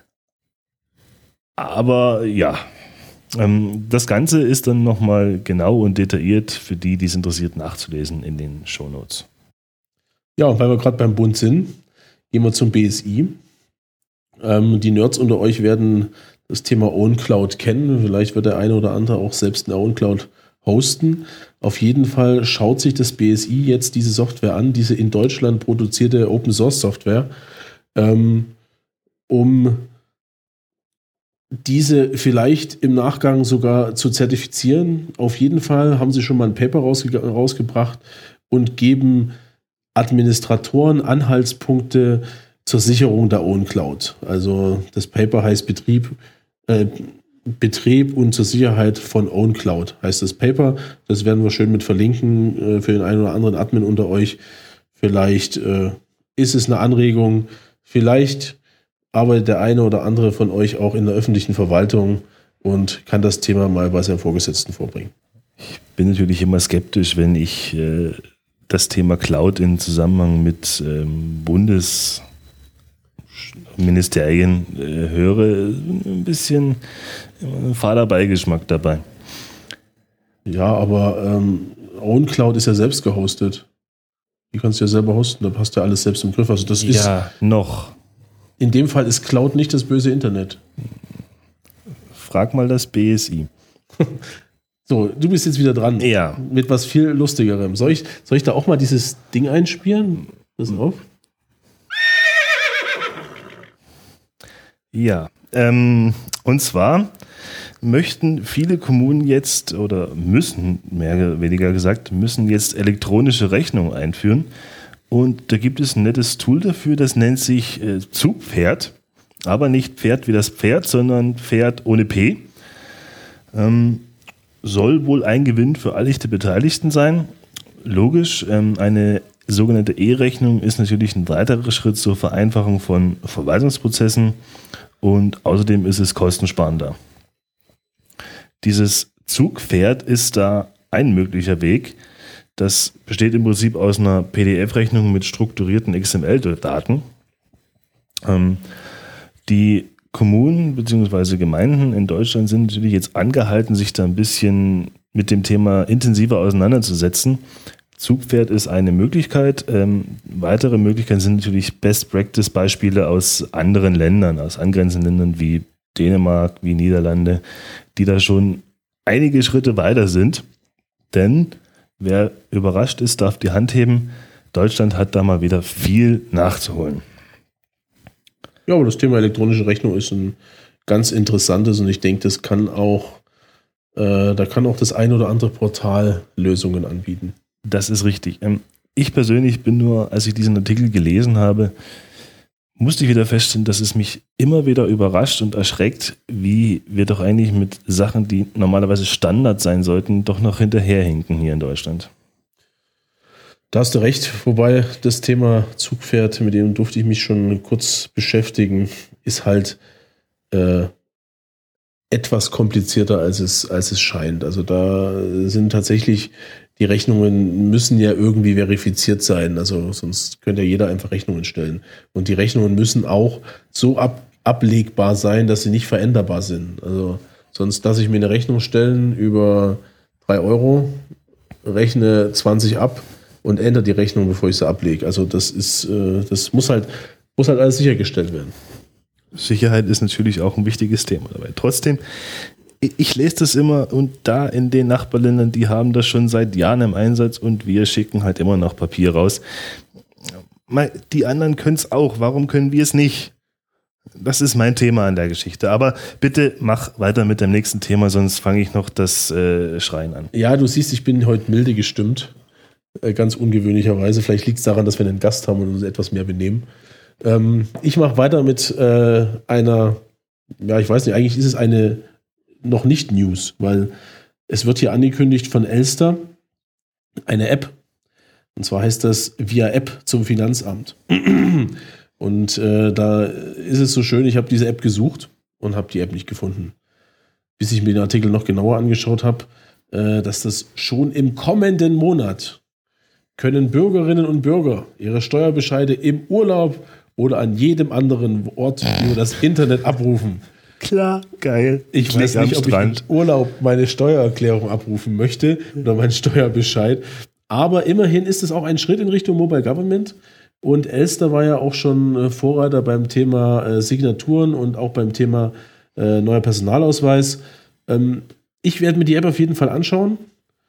aber ja, das Ganze ist dann nochmal genau und detailliert für die, die es interessiert, nachzulesen in den Shownotes. Ja, und weil wir gerade beim Bund sind, gehen wir zum B S I. Ähm, die Nerds unter euch werden das Thema OwnCloud kennen. Vielleicht wird der eine oder andere auch selbst eine OwnCloud hosten. Auf jeden Fall schaut sich das B S I jetzt diese Software an, diese in Deutschland produzierte Open-Source-Software, ähm, um diese vielleicht im Nachgang sogar zu zertifizieren. Auf jeden Fall haben sie schon mal ein Paper rausge- rausgebracht und geben Administratoren Anhaltspunkte zur Sicherung der OwnCloud. Also das Paper heißt Betrieb, äh, Betrieb und zur Sicherheit von OwnCloud heißt das Paper. Das werden wir schön mit verlinken äh, für den einen oder anderen Admin unter euch. Vielleicht äh, ist es eine Anregung, vielleicht arbeitet der eine oder andere von euch auch in der öffentlichen Verwaltung und kann das Thema mal bei seinem Vorgesetzten vorbringen. Ich bin natürlich immer skeptisch, wenn ich äh, das Thema Cloud in Zusammenhang mit ähm, Bundesministerien äh, höre. Ein bisschen äh, fader Beigeschmack dabei. Ja, aber ähm, OwnCloud ist ja selbst gehostet. Die kannst du ja selber hosten, da hast du ja alles selbst im Griff. Also das ist, Ja, noch. in dem Fall ist Cloud nicht das böse Internet. Frag mal das B S I. So, du bist jetzt wieder dran. Ja. Mit was viel Lustigerem. Soll ich, soll ich da auch mal dieses Ding einspielen? Pass auf. Ja, ähm, und zwar möchten viele Kommunen jetzt oder müssen, mehr oder weniger gesagt, müssen jetzt elektronische Rechnungen einführen. Und da gibt es ein nettes Tool dafür, das nennt sich äh, Zugpferd. Aber nicht Pferd wie das Pferd, sondern Pferd ohne P. Ähm, soll wohl ein Gewinn für alle Beteiligten sein. Logisch, ähm, eine sogenannte E-Rechnung ist natürlich ein weiterer Schritt zur Vereinfachung von Verwaltungsprozessen und außerdem ist es kostensparender. Dieses Zugpferd ist da ein möglicher Weg. Das besteht im Prinzip aus einer P D F-Rechnung mit strukturierten X M L-Daten. Ähm, die Kommunen bzw. Gemeinden in Deutschland sind natürlich jetzt angehalten, sich da ein bisschen mit dem Thema intensiver auseinanderzusetzen. Zugpferd ist eine Möglichkeit. Ähm, weitere Möglichkeiten sind natürlich Best-Practice-Beispiele aus anderen Ländern, aus angrenzenden Ländern wie Dänemark, wie Niederlande, die da schon einige Schritte weiter sind. Denn wer überrascht ist, darf die Hand heben. Deutschland hat da mal wieder viel nachzuholen. Ja, aber das Thema elektronische Rechnung ist ein ganz interessantes und ich denke, das kann auch, äh, da kann auch das ein oder andere Portal Lösungen anbieten. Das ist richtig. Ähm, ich persönlich bin nur, als ich diesen Artikel gelesen habe, musste ich wieder feststellen, dass es mich immer wieder überrascht und erschreckt, wie wir doch eigentlich mit Sachen, die normalerweise Standard sein sollten, doch noch hinterherhinken hier in Deutschland. Da hast du recht, wobei das Thema Zugpferd, mit dem durfte ich mich schon kurz beschäftigen, ist halt äh, etwas komplizierter, als es, als es scheint. Also da sind tatsächlich, die Rechnungen müssen ja irgendwie verifiziert sein, also sonst könnte ja jeder einfach Rechnungen stellen. Und die Rechnungen müssen auch so ab, ablegbar sein, dass sie nicht veränderbar sind. Also sonst lasse ich mir eine Rechnung stellen über drei Euro, rechne zwanzig ab und ändere die Rechnung, bevor ich sie ablege. Also das ist, äh, das muss halt, muss halt alles sichergestellt werden. Sicherheit ist natürlich auch ein wichtiges Thema dabei. Trotzdem, ich lese das immer und da in den Nachbarländern, die haben das schon seit Jahren im Einsatz und wir schicken halt immer noch Papier raus. Die anderen können es auch, warum können wir es nicht? Das ist mein Thema an der Geschichte. Aber bitte mach weiter mit dem nächsten Thema, sonst fange ich noch das äh, Schreien an. Ja, du siehst, ich bin heute milde gestimmt. Äh, ganz ungewöhnlicherweise. Vielleicht liegt es daran, dass wir einen Gast haben und uns etwas mehr benehmen. Ähm, ich mache weiter mit äh, einer, ja, ich weiß nicht, eigentlich ist es eine noch nicht News, weil es wird hier angekündigt von Elster eine App. Und zwar heißt das Via App zum Finanzamt. Und äh, da ist es so schön, ich habe diese App gesucht und habe die App nicht gefunden. Bis ich mir den Artikel noch genauer angeschaut habe, äh, dass das schon im kommenden Monat können Bürgerinnen und Bürger ihre Steuerbescheide im Urlaub oder an jedem anderen Ort über das Internet abrufen. Klar, geil. Ich weiß nicht, ob ich im Urlaub meine Steuererklärung abrufen möchte oder meinen Steuerbescheid. Aber immerhin ist es auch ein Schritt in Richtung Mobile Government. Und Elster war ja auch schon Vorreiter beim Thema äh, Signaturen und auch beim Thema äh, neuer Personalausweis. Ähm, ich werde mir die App auf jeden Fall anschauen.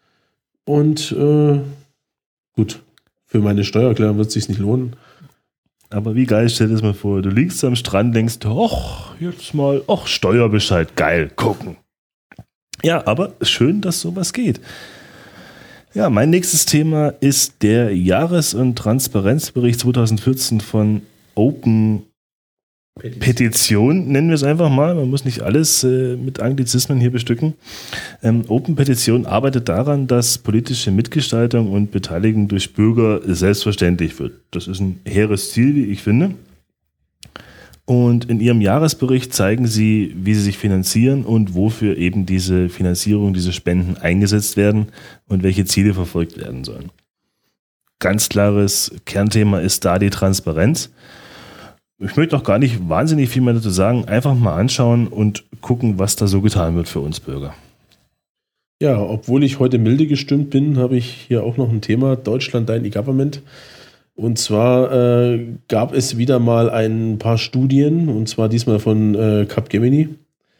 Und äh, gut, für meine Steuererklärung wird es sich nicht lohnen. Aber wie geil, stell dir das mal vor, du liegst am Strand, denkst, ach, jetzt mal, ach, Steuerbescheid, geil, gucken. Ja, aber schön, dass sowas geht. Ja, mein nächstes Thema ist der Jahres- und Transparenzbericht zwanzig vierzehn von Open Petition. Petition, nennen wir es einfach mal. Man muss nicht alles äh, mit Anglizismen hier bestücken. Ähm, Open Petition arbeitet daran, dass politische Mitgestaltung und Beteiligung durch Bürger selbstverständlich wird. Das ist ein hehres Ziel, wie ich finde. Und in ihrem Jahresbericht zeigen sie, wie sie sich finanzieren und wofür eben diese Finanzierung, diese Spenden eingesetzt werden und welche Ziele verfolgt werden sollen. Ganz klares Kernthema ist da die Transparenz. Ich möchte auch gar nicht wahnsinnig viel mehr dazu sagen. Einfach mal anschauen und gucken, was da so getan wird für uns Bürger. Ja, obwohl ich heute milde gestimmt bin, habe ich hier auch noch ein Thema, Deutschland, dein E-Government. Und zwar äh, gab es wieder mal ein paar Studien, und zwar diesmal von äh, Capgemini.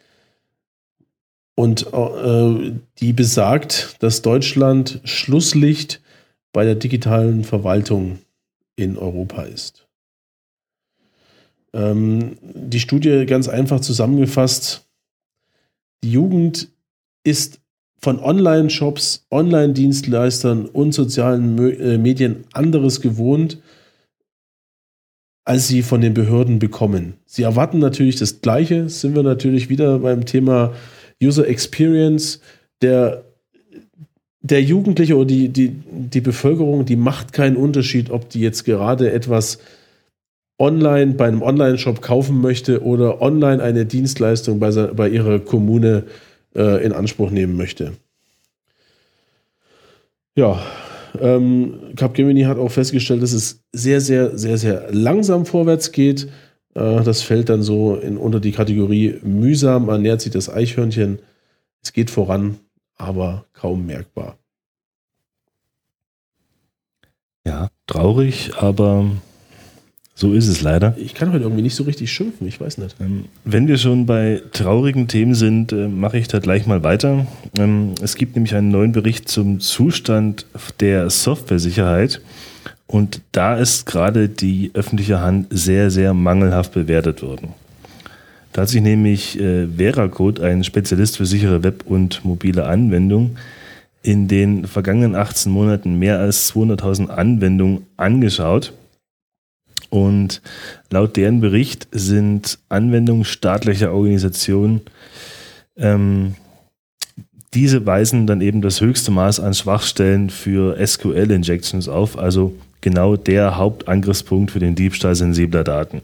Und äh, die besagt, dass Deutschland Schlusslicht bei der digitalen Verwaltung in Europa ist. Ähm, die Studie ganz einfach zusammengefasst, die Jugend ist von Online-Shops, Online-Dienstleistern und sozialen Medien anderes gewohnt, als sie von den Behörden bekommen. Sie erwarten natürlich das Gleiche, sind wir natürlich wieder beim Thema User Experience. Der, der Jugendliche oder die, die, die Bevölkerung, die macht keinen Unterschied, ob die jetzt gerade etwas online bei einem Online-Shop kaufen möchte oder online eine Dienstleistung bei, bei ihrer Kommune in Anspruch nehmen möchte. Ja, ähm, Capgemini hat auch festgestellt, dass es sehr, sehr, sehr, sehr langsam vorwärts geht. Äh, das fällt dann so in, unter die Kategorie mühsam, ernährt sich das Eichhörnchen. Es geht voran, aber kaum merkbar. Ja, traurig, aber so ist es leider. Ich kann heute irgendwie nicht so richtig schimpfen, ich weiß nicht. Wenn wir schon bei traurigen Themen sind, mache ich da gleich mal weiter. Es gibt nämlich einen neuen Bericht zum Zustand der Softwaresicherheit und da ist gerade die öffentliche Hand sehr, sehr mangelhaft bewertet worden. Da hat sich nämlich Veracode, ein Spezialist für sichere Web- und mobile Anwendungen, in den vergangenen achtzehn Monaten mehr als zweihunderttausend Anwendungen angeschaut. Und laut deren Bericht sind Anwendungen staatlicher Organisationen, ähm, diese weisen dann eben das höchste Maß an Schwachstellen für S Q L-Injections auf, also genau der Hauptangriffspunkt für den Diebstahl sensibler Daten.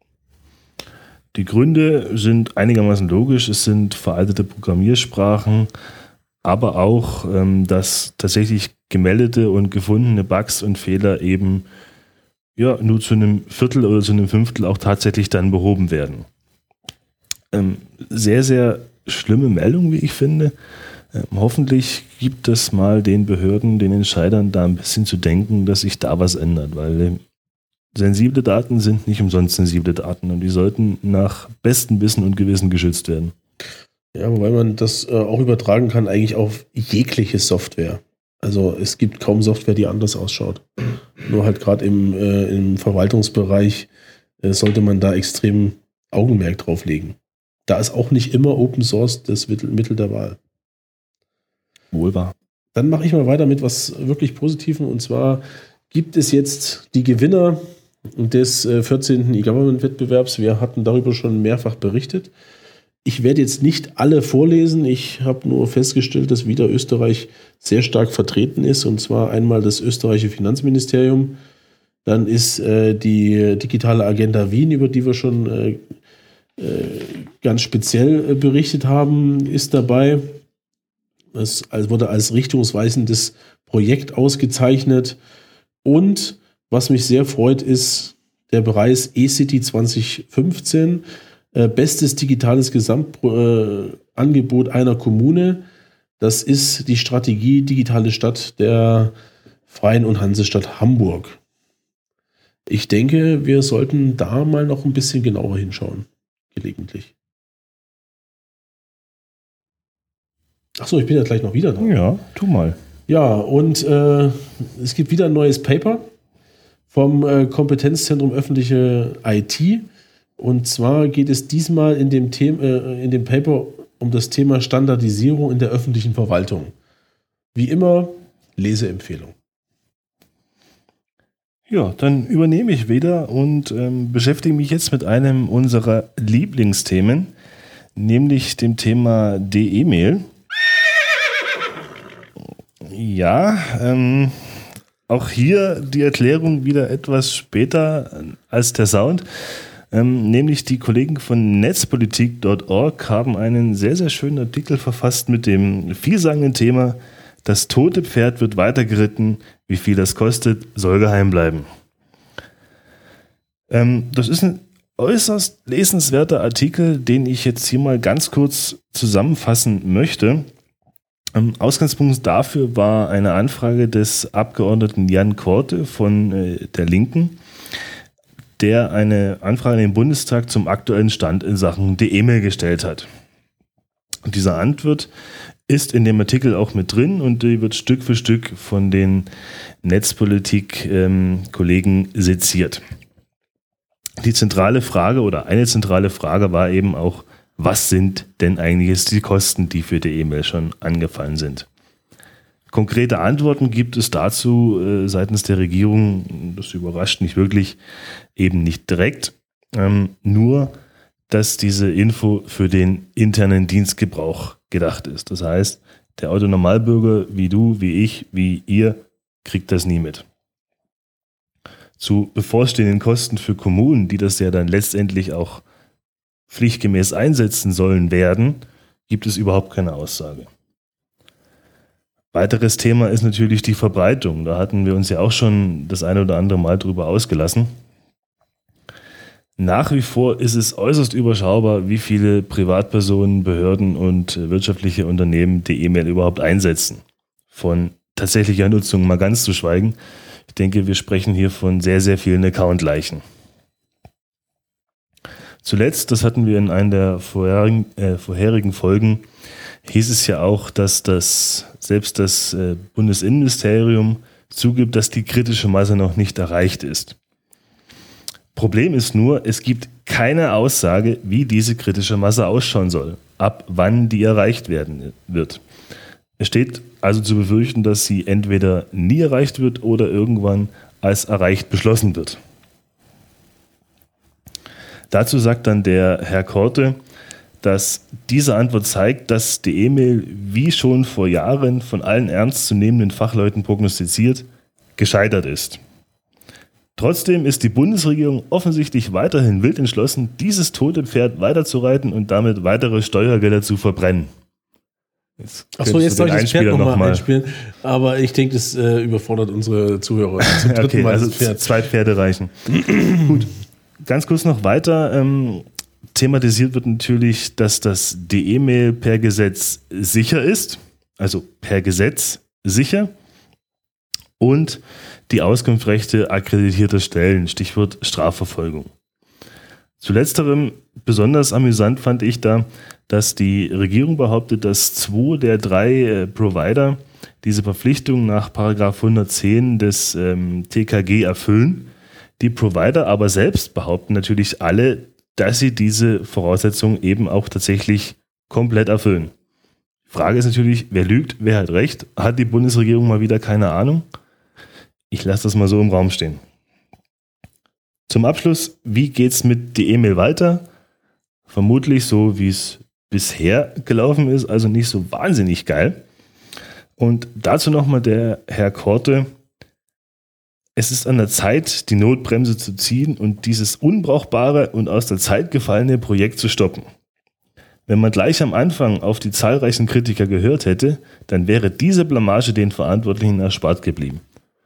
Die Gründe sind einigermaßen logisch, es sind veraltete Programmiersprachen, aber auch, ähm, dass tatsächlich gemeldete und gefundene Bugs und Fehler eben ja, nur zu einem Viertel oder zu einem Fünftel auch tatsächlich dann behoben werden. Ähm, sehr, sehr schlimme Meldung, wie ich finde. Ähm, hoffentlich gibt es mal den Behörden, den Entscheidern da ein bisschen zu denken, dass sich da was ändert, weil äh, sensible Daten sind nicht umsonst sensible Daten und die sollten nach bestem Wissen und Gewissen geschützt werden. Ja, wobei man das äh, auch übertragen kann eigentlich auf jegliche Software. Also es gibt kaum Software, die anders ausschaut. Nur halt gerade im, äh, im Verwaltungsbereich äh, sollte man da extrem Augenmerk drauf legen. Da ist auch nicht immer Open Source das Mittel, Mittel der Wahl. Wohl wahr. Dann mache ich mal weiter mit was wirklich Positivem. Und zwar gibt es jetzt die Gewinner des äh, vierzehnten E-Government-Wettbewerbs. Wir hatten darüber schon mehrfach berichtet. Ich werde jetzt nicht alle vorlesen. Ich habe nur festgestellt, dass wieder Österreich sehr stark vertreten ist. Und zwar einmal das österreichische Finanzministerium. Dann ist äh, die digitale Agenda Wien, über die wir schon äh, äh, ganz speziell äh, berichtet haben, ist dabei. Das wurde als richtungsweisendes Projekt ausgezeichnet. Und was mich sehr freut, ist der Preis eCity zwanzig fünfzehn. Bestes digitales Gesamtangebot einer Kommune. Das ist die Strategie Digitale Stadt der Freien und Hansestadt Hamburg. Ich denke, wir sollten da mal noch ein bisschen genauer hinschauen, gelegentlich. Achso, ich bin ja gleich noch wieder da. Ja, tu mal. Ja, und äh, es gibt wieder ein neues Paper vom äh, Kompetenzzentrum öffentliche I T. Und zwar geht es diesmal in dem, Thema, äh, in dem Paper um das Thema Standardisierung in der öffentlichen Verwaltung. Wie immer, Leseempfehlung. Ja, dann übernehme ich wieder und ähm, beschäftige mich jetzt mit einem unserer Lieblingsthemen, nämlich dem Thema D E-Mail. Ja, ähm, auch hier die Erklärung wieder etwas später als der Sound. Ähm, nämlich die Kollegen von netzpolitik punkt org haben einen sehr, sehr schönen Artikel verfasst mit dem vielsagenden Thema: Das tote Pferd wird weitergeritten, wie viel das kostet, soll geheim bleiben. Ähm, das ist ein äußerst lesenswerter Artikel, den ich jetzt hier mal ganz kurz zusammenfassen möchte. Ähm, Ausgangspunkt dafür war eine Anfrage des Abgeordneten Jan Korte von äh, der Linken, der eine Anfrage in den Bundestag zum aktuellen Stand in Sachen der E-Mail gestellt hat. Und diese Antwort ist in dem Artikel auch mit drin und die wird Stück für Stück von den Netzpolitik-Kollegen ähm, seziert. Die zentrale Frage oder eine zentrale Frage war eben auch, was sind denn eigentlich jetzt die Kosten, die für die E-Mail schon angefallen sind? Konkrete Antworten gibt es dazu äh, seitens der Regierung, das überrascht nicht wirklich, eben nicht direkt, ähm, nur, dass diese Info für den internen Dienstgebrauch gedacht ist. Das heißt, der Autonormalbürger wie du, wie ich, wie ihr, kriegt das nie mit. Zu bevorstehenden Kosten für Kommunen, die das ja dann letztendlich auch pflichtgemäß einsetzen sollen werden, gibt es überhaupt keine Aussage. Weiteres Thema ist natürlich die Verbreitung. Da hatten wir uns ja auch schon das eine oder andere Mal drüber ausgelassen. Nach wie vor ist es äußerst überschaubar, wie viele Privatpersonen, Behörden und wirtschaftliche Unternehmen die E-Mail überhaupt einsetzen. Von tatsächlicher Nutzung mal ganz zu schweigen. Ich denke, wir sprechen hier von sehr, sehr vielen Account-Leichen. Zuletzt, das hatten wir in einer der vorherigen, äh, vorherigen Folgen, hieß es ja auch, dass das, selbst das äh, Bundesinnenministerium zugibt, dass die kritische Masse noch nicht erreicht ist. Problem ist nur, es gibt keine Aussage, wie diese kritische Masse ausschauen soll, ab wann die erreicht werden wird. Es steht also zu befürchten, dass sie entweder nie erreicht wird oder irgendwann als erreicht beschlossen wird. Dazu sagt dann der Herr Korte, dass diese Antwort zeigt, dass die E-Mail wie schon vor Jahren von allen ernstzunehmenden Fachleuten prognostiziert gescheitert ist. Trotzdem ist die Bundesregierung offensichtlich weiterhin wild entschlossen, dieses tote Pferd weiterzureiten und damit weitere Steuergelder zu verbrennen. Achso, jetzt soll ich das Pferd nochmal noch einspielen, aber ich denke, das äh, überfordert unsere Zuhörer. Zum dritten okay, Mal also das Pferd. Zwei Pferde reichen. Gut, ganz kurz noch weiter. Ähm, thematisiert wird natürlich, dass das die E-Mail per Gesetz sicher ist, also per Gesetz sicher, und die Auskunftsrechte akkreditierter Stellen, Stichwort Strafverfolgung. Zu letzterem besonders amüsant fand ich da, dass die Regierung behauptet, dass zwei der drei äh, Provider diese Verpflichtung nach Paragraph hundertzehn des ähm, T K G erfüllen. Die Provider aber selbst behaupten natürlich alle, dass sie diese Voraussetzungen eben auch tatsächlich komplett erfüllen. Die Frage ist natürlich, wer lügt, wer hat recht? Hat die Bundesregierung mal wieder keine Ahnung? Ich lasse das mal so im Raum stehen. Zum Abschluss, wie geht's mit der E-Mail weiter? Vermutlich so, wie es bisher gelaufen ist, also nicht so wahnsinnig geil. Und dazu nochmal der Herr Korte. Es ist an der Zeit, die Notbremse zu ziehen und dieses unbrauchbare und aus der Zeit gefallene Projekt zu stoppen. Wenn man gleich am Anfang auf die zahlreichen Kritiker gehört hätte, dann wäre diese Blamage den Verantwortlichen erspart geblieben.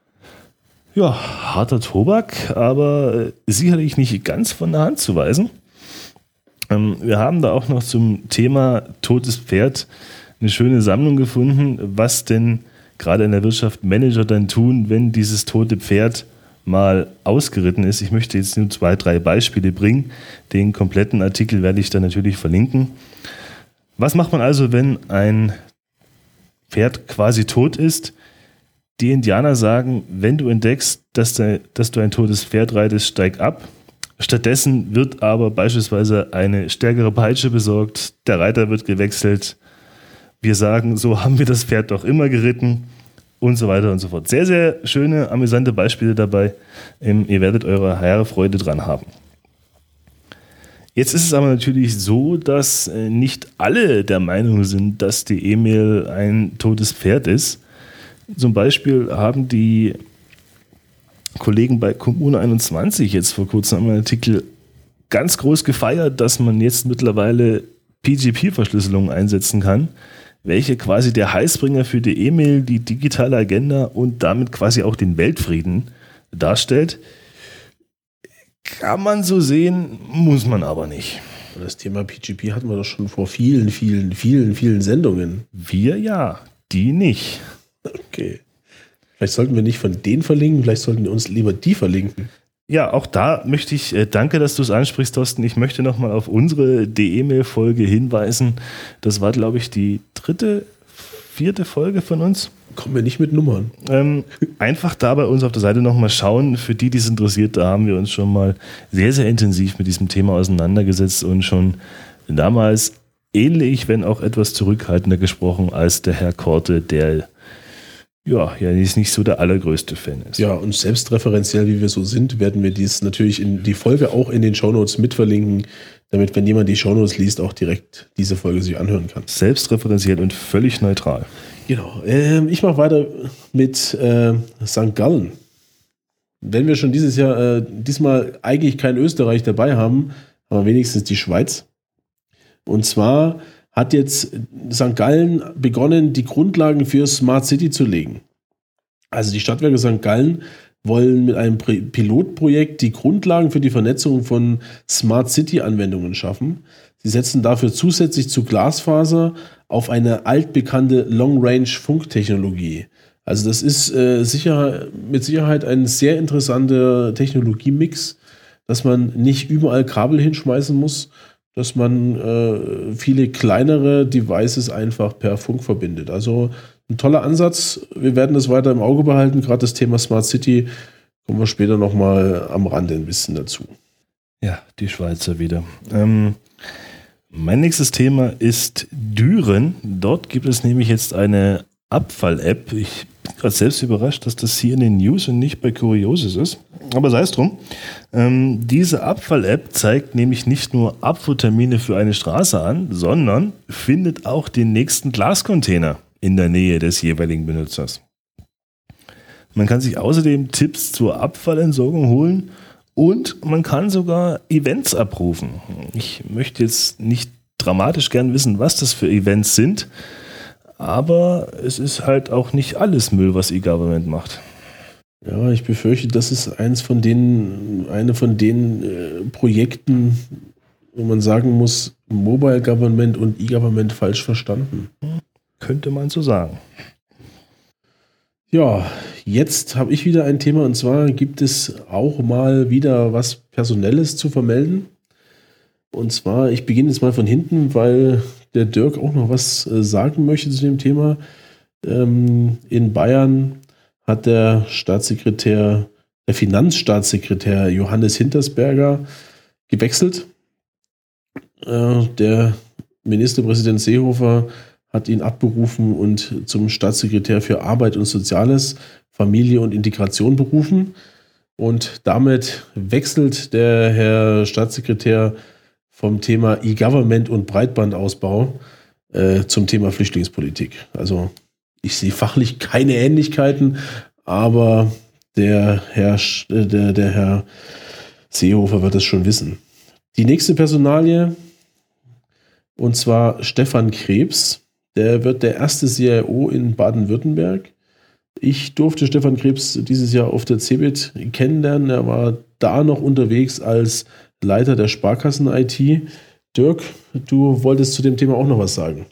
Ja, harter Tobak, aber sicherlich nicht ganz von der Hand zu weisen. Ähm, wir haben da auch noch zum Thema totes Pferd eine schöne Sammlung gefunden, was denn gerade in der Wirtschaft Manager dann tun, wenn dieses tote Pferd mal ausgeritten ist. Ich möchte jetzt nur zwei, drei Beispiele bringen. Den kompletten Artikel werde ich dann natürlich verlinken. Was macht man also, wenn ein Pferd quasi tot ist? Die Indianer sagen, wenn du entdeckst, dass, de, dass du ein totes Pferd reitest, steig ab. Stattdessen wird aber beispielsweise eine stärkere Peitsche besorgt, der Reiter wird gewechselt. Wir sagen, so haben wir das Pferd doch immer geritten und so weiter und so fort. Sehr, sehr schöne, amüsante Beispiele dabei. Ihr werdet eure hehre Freude dran haben. Jetzt ist es aber natürlich so, dass nicht alle der Meinung sind, dass die E-Mail ein totes Pferd ist. Zum Beispiel haben die Kollegen bei Kommune einundzwanzig jetzt vor kurzem einen Artikel ganz groß gefeiert, dass man jetzt mittlerweile P G P-Verschlüsselung einsetzen kann, welche quasi der Heißbringer für die E-Mail, die digitale Agenda und damit quasi auch den Weltfrieden darstellt. Kann man so sehen, muss man aber nicht. Das Thema P G P hatten wir doch schon vor vielen, vielen, vielen, vielen Sendungen. Wir ja, die nicht. Okay. Vielleicht sollten wir nicht von denen verlinken, vielleicht sollten wir uns lieber die verlinken. Ja, auch da möchte ich, äh, danke, dass du es ansprichst, Thorsten. Ich möchte nochmal auf unsere D E-Mail-Folge hinweisen. Das war, glaube ich, die dritte, vierte Folge von uns. Kommen wir nicht mit Nummern. Ähm, einfach da bei uns auf der Seite nochmal schauen. Für die, die es interessiert, da haben wir uns schon mal sehr, sehr intensiv mit diesem Thema auseinandergesetzt und schon damals ähnlich, wenn auch etwas zurückhaltender gesprochen als der Herr Korte, der ja, ja nicht so der allergrößte Fan ist. Ja, und selbstreferenziell, wie wir so sind, werden wir dies natürlich in die Folge auch in den Shownotes mitverlinken, damit, wenn jemand die Shownotes liest, auch direkt diese Folge sich anhören kann. Selbstreferenziell und völlig neutral. Genau. Ähm, ich mache weiter mit äh, Sankt Gallen. Wenn wir schon dieses Jahr, äh, diesmal eigentlich kein Österreich dabei haben, aber wenigstens die Schweiz. Und zwar hat jetzt Sankt Gallen begonnen, die Grundlagen für Smart City zu legen. Also die Stadtwerke Sankt Gallen wollen mit einem Pilotprojekt die Grundlagen für die Vernetzung von Smart City-Anwendungen schaffen. Sie setzen dafür zusätzlich zu Glasfaser auf eine altbekannte Long-Range-Funktechnologie. Also das ist äh, sicher, mit Sicherheit ein sehr interessanter Technologiemix, dass man nicht überall Kabel hinschmeißen muss, dass man äh, viele kleinere Devices einfach per Funk verbindet. Also ein toller Ansatz. Wir werden das weiter im Auge behalten. Gerade das Thema Smart City kommen wir später nochmal am Rande ein bisschen dazu. Ja, die Schweizer wieder. Ähm, mein nächstes Thema ist Düren. Dort gibt es nämlich jetzt eine Abfall-App. Ich bin gerade selbst überrascht, dass das hier in den News und nicht bei Curiosis ist. Aber sei es drum. Ähm, diese Abfall-App zeigt nämlich nicht nur Abfuhrtermine für eine Straße an, sondern findet auch den nächsten Glascontainer in der Nähe des jeweiligen Benutzers. Man kann sich außerdem Tipps zur Abfallentsorgung holen und man kann sogar Events abrufen. Ich möchte jetzt nicht dramatisch gern wissen, was das für Events sind, aber es ist halt auch nicht alles Müll, was E-Government macht. Ja, ich befürchte, das ist eins von den, eine von den äh, Projekten, wo man sagen muss, Mobile Government und E-Government falsch verstanden. Könnte man so sagen. Ja, jetzt habe ich wieder ein Thema und zwar gibt es auch mal wieder was Personelles zu vermelden. Und zwar, ich beginne jetzt mal von hinten, weil der Dirk auch noch was äh, sagen möchte zu dem Thema. Ähm, in Bayern hat der Staatssekretär, der Finanzstaatssekretär Johannes Hintersberger gewechselt. Äh, der Ministerpräsident Seehofer hat ihn abberufen und zum Staatssekretär für Arbeit und Soziales, Familie und Integration berufen. Und damit wechselt der Herr Staatssekretär vom Thema E-Government und Breitbandausbau äh, zum Thema Flüchtlingspolitik. Also ich sehe fachlich keine Ähnlichkeiten, aber der Herr, der, der Herr Seehofer wird es schon wissen. Die nächste Personalie, und zwar Stefan Krebs, der wird der erste C I O in Baden-Württemberg. Ich durfte Stefan Krebs dieses Jahr auf der CeBIT kennenlernen. Er war da noch unterwegs als Leiter der Sparkassen-I T. Dirk, du wolltest zu dem Thema auch noch was sagen.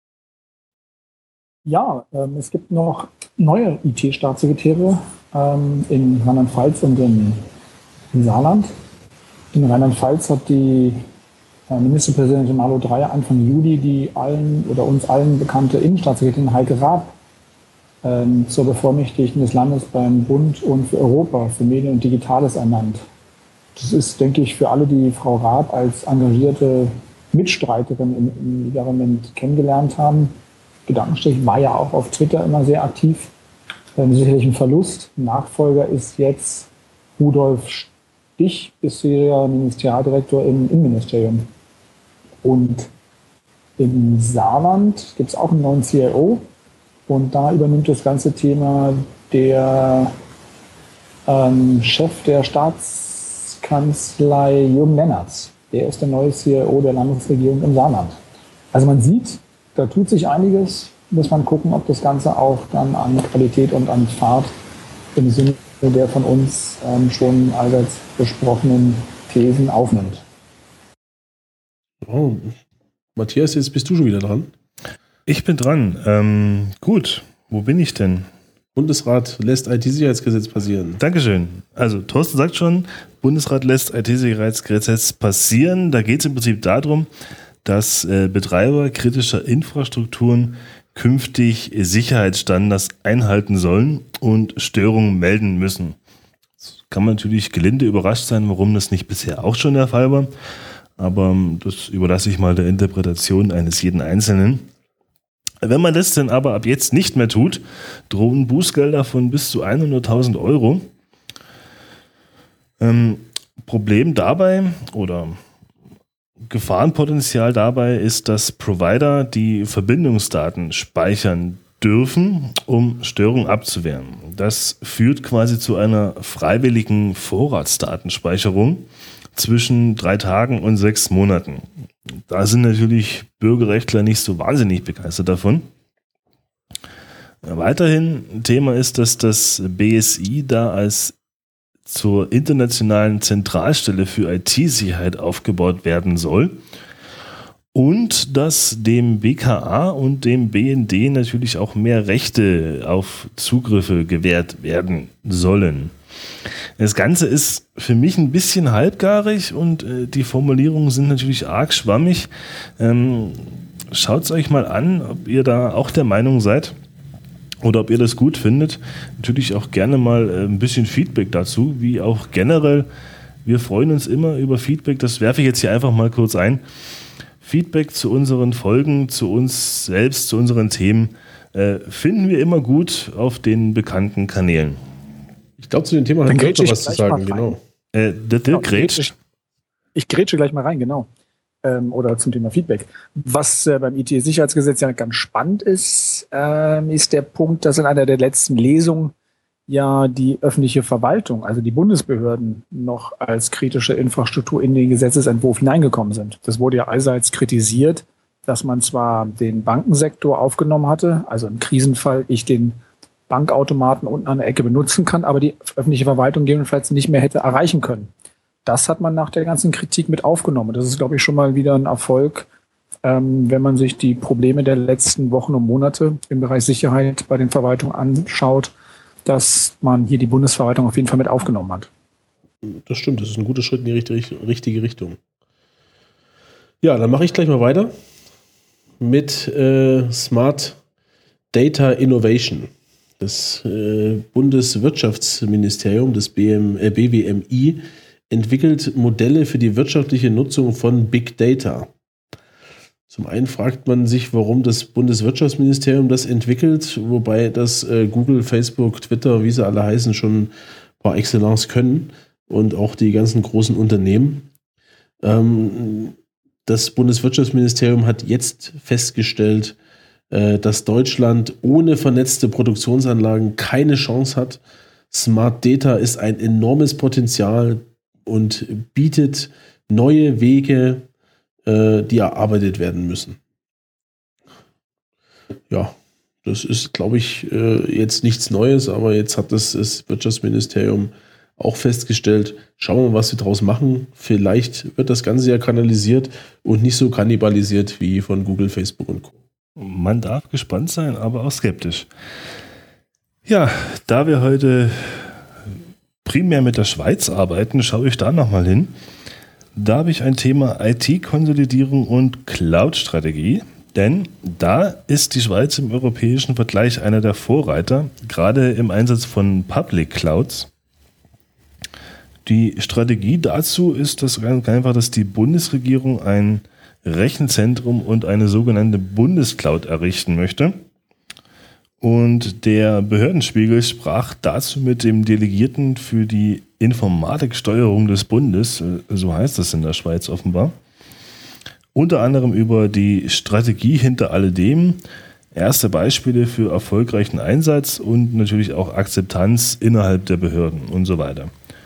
Ja, ähm, es gibt noch neue I T-Staatssekretäre ähm, in Rheinland-Pfalz und in, in Saarland. In Rheinland-Pfalz hat die äh, Ministerpräsidentin Malu Dreyer Anfang Juli die allen oder uns allen bekannte Innenstaatssekretärin Heike Raab ähm, zur Bevollmächtigten des Landes beim Bund und für Europa für Medien und Digitales ernannt. Das ist, denke ich, für alle, die Frau Raab als engagierte Mitstreiterin im, im Government kennengelernt haben. Gedankenstrich war ja auch auf Twitter immer sehr aktiv. Ähm, sicherlich ein Verlust. Nachfolger ist jetzt Rudolf Stich, bisheriger Ministerialdirektor im Innenministerium. Und im Saarland gibt es auch einen neuen C I O. Und da übernimmt das ganze Thema der ähm, Chef der Staats Bundeskanzlei Jürgen Lennertz. Der ist der neue C E O der Landesregierung im Saarland. Also man sieht, da tut sich einiges. Muss man gucken, ob das Ganze auch dann an Qualität und an Fahrt im Sinne der von uns ähm, schon allseits besprochenen Thesen aufnimmt. Oh. Matthias, jetzt bist du schon wieder dran. Ich bin dran. Ähm, gut, wo bin ich denn? Bundesrat lässt I T-Sicherheitsgesetz passieren. Dankeschön. Also Thorsten sagt schon, Bundesrat lässt I T-Sicherheitsgesetz passieren. Da geht es im Prinzip darum, dass äh, Betreiber kritischer Infrastrukturen künftig Sicherheitsstandards einhalten sollen und Störungen melden müssen. Das kann man natürlich gelinde überrascht sein, warum das nicht bisher auch schon der Fall war. Aber das überlasse ich mal der Interpretation eines jeden Einzelnen. Wenn man das denn aber ab jetzt nicht mehr tut, drohen Bußgelder von bis zu hunderttausend Euro. Ähm, Problem dabei oder Gefahrenpotenzial dabei ist, dass Provider die Verbindungsdaten speichern dürfen, um Störungen abzuwehren. Das führt quasi zu einer freiwilligen Vorratsdatenspeicherung zwischen drei Tagen und sechs Monaten. Da sind natürlich Bürgerrechtler nicht so wahnsinnig begeistert davon. Weiterhin ein Thema ist, dass das B S I da als zur internationalen Zentralstelle für I T-Sicherheit aufgebaut werden soll und dass dem B K A und dem B N D natürlich auch mehr Rechte auf Zugriffe gewährt werden sollen. Das Ganze ist für mich ein bisschen halbgarig und äh, die Formulierungen sind natürlich arg schwammig. Ähm, schaut es euch mal an, ob ihr da auch der Meinung seid oder ob ihr das gut findet. Natürlich auch gerne mal äh, ein bisschen Feedback dazu, wie auch generell. Wir freuen uns immer über Feedback. Das werfe ich jetzt hier einfach mal kurz ein. Feedback zu unseren Folgen, zu uns selbst, zu unseren Themen äh, finden wir immer gut auf den bekannten Kanälen. Ich glaube, zu dem Thema hat Dirk noch was zu sagen, genau. Äh, der Dirk grätscht. Ich, ich grätsche gleich mal rein, genau. Ähm, oder zum Thema Feedback. Was äh, beim I T-Sicherheitsgesetz ja ganz spannend ist, ähm, ist der Punkt, dass in einer der letzten Lesungen ja die öffentliche Verwaltung, also die Bundesbehörden, noch als kritische Infrastruktur in den Gesetzesentwurf hineingekommen sind. Das wurde ja allseits kritisiert, dass man zwar den Bankensektor aufgenommen hatte, also im Krisenfall ich den Bankautomaten unten an der Ecke benutzen kann, aber die öffentliche Verwaltung gegebenenfalls nicht mehr hätte erreichen können. Das hat man nach der ganzen Kritik mit aufgenommen. Das ist, glaube ich, schon mal wieder ein Erfolg, ähm, wenn man sich die Probleme der letzten Wochen und Monate im Bereich Sicherheit bei den Verwaltungen anschaut, dass man hier die Bundesverwaltung auf jeden Fall mit aufgenommen hat. Das stimmt, das ist ein guter Schritt in die richtige, richtige Richtung. Ja, dann mache ich gleich mal weiter mit äh, Smart Data Innovation. Das äh, Bundeswirtschaftsministerium, das B M, äh, B W M I, entwickelt Modelle für die wirtschaftliche Nutzung von Big Data. Zum einen fragt man sich, warum das Bundeswirtschaftsministerium das entwickelt, wobei das äh, Google, Facebook, Twitter, wie sie alle heißen, schon par excellence können und auch die ganzen großen Unternehmen. Ähm, das Bundeswirtschaftsministerium hat jetzt festgestellt, äh, dass Deutschland ohne vernetzte Produktionsanlagen keine Chance hat. Smart Data ist ein enormes Potenzial und bietet neue Wege, die erarbeitet werden müssen. Ja, das ist, glaube ich, jetzt nichts Neues, aber jetzt hat das, das Wirtschaftsministerium auch festgestellt, schauen wir mal, was wir daraus machen. Vielleicht wird das Ganze ja kanalisiert und nicht so kannibalisiert wie von Google, Facebook und Co. Man darf gespannt sein, aber auch skeptisch. Ja, da wir heute primär mit der Schweiz arbeiten, schaue ich da nochmal hin. Da habe ich ein Thema I T-Konsolidierung und Cloud-Strategie, denn da ist die Schweiz im europäischen Vergleich einer der Vorreiter, gerade im Einsatz von Public Clouds. Die Strategie dazu ist das ganz einfach, dass die Bundesregierung ein Rechenzentrum und eine sogenannte Bundescloud errichten möchte. Und der Behördenspiegel sprach dazu mit dem Delegierten für die Informatiksteuerung des Bundes, so heißt das in der Schweiz offenbar, unter anderem über die Strategie hinter alledem, erste Beispiele für erfolgreichen Einsatz und natürlich auch Akzeptanz innerhalb der Behörden und so weiter.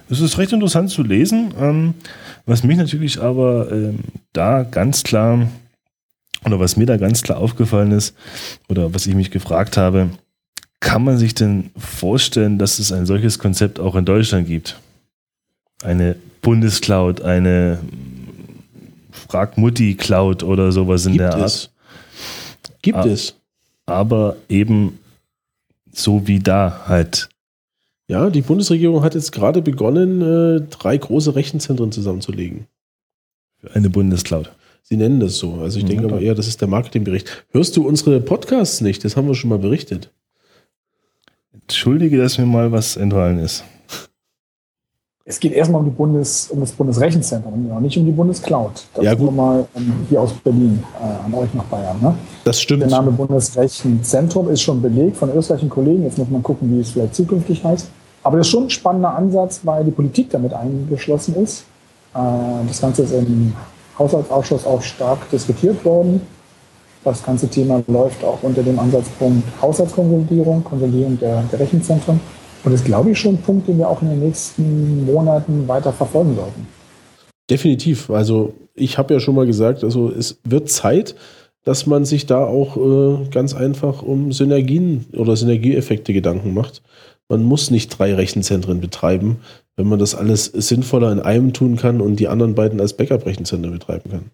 es ist recht interessant zu lesen. Ähm, was mich natürlich aber ähm, da ganz klar, oder was mir da ganz klar aufgefallen ist, oder was ich mich gefragt habe, kann man sich denn vorstellen, dass es ein solches Konzept auch in Deutschland gibt? Eine Bundescloud, eine Frag-Mutti-Cloud oder sowas in Gibt der Art. es. Gibt A- es. Aber eben so wie da halt. Ja, die Bundesregierung hat jetzt gerade begonnen, äh, drei große Rechenzentren zusammenzulegen. Für eine Bundescloud. Sie nennen das so. Also ich Mhm. denke aber eher, das ist der Marketingbericht. Hörst du unsere Podcasts nicht? Das haben wir schon mal berichtet. Entschuldige, dass mir mal was entfallen ist. Es geht erstmal um, die Bundes, um das Bundesrechenzentrum, ja, nicht um die Bundescloud. Das Ja, ist gut. nur mal ähm, hier aus Berlin, äh, an euch nach Bayern. Ne? Das stimmt. Der Name Bundesrechenzentrum ist schon belegt von österreichischen Kollegen. Jetzt muss man gucken, wie es vielleicht zukünftig heißt. Aber das ist schon ein spannender Ansatz, weil die Politik damit eingeschlossen ist. Äh, das Ganze ist im Haushaltsausschuss auch stark diskutiert worden. Das ganze Thema läuft auch unter dem Ansatzpunkt Haushaltskonsolidierung, Konsolidierung der, der Rechenzentren. Und das ist, glaube ich, schon ein Punkt, den wir auch in den nächsten Monaten weiter verfolgen sollten. Definitiv. Also ich habe ja schon mal gesagt, also es wird Zeit, dass man sich da auch äh, ganz einfach um Synergien oder Synergieeffekte Gedanken macht. Man muss nicht drei Rechenzentren betreiben, wenn man das alles sinnvoller in einem tun kann und die anderen beiden als Backup-Rechenzentren betreiben kann.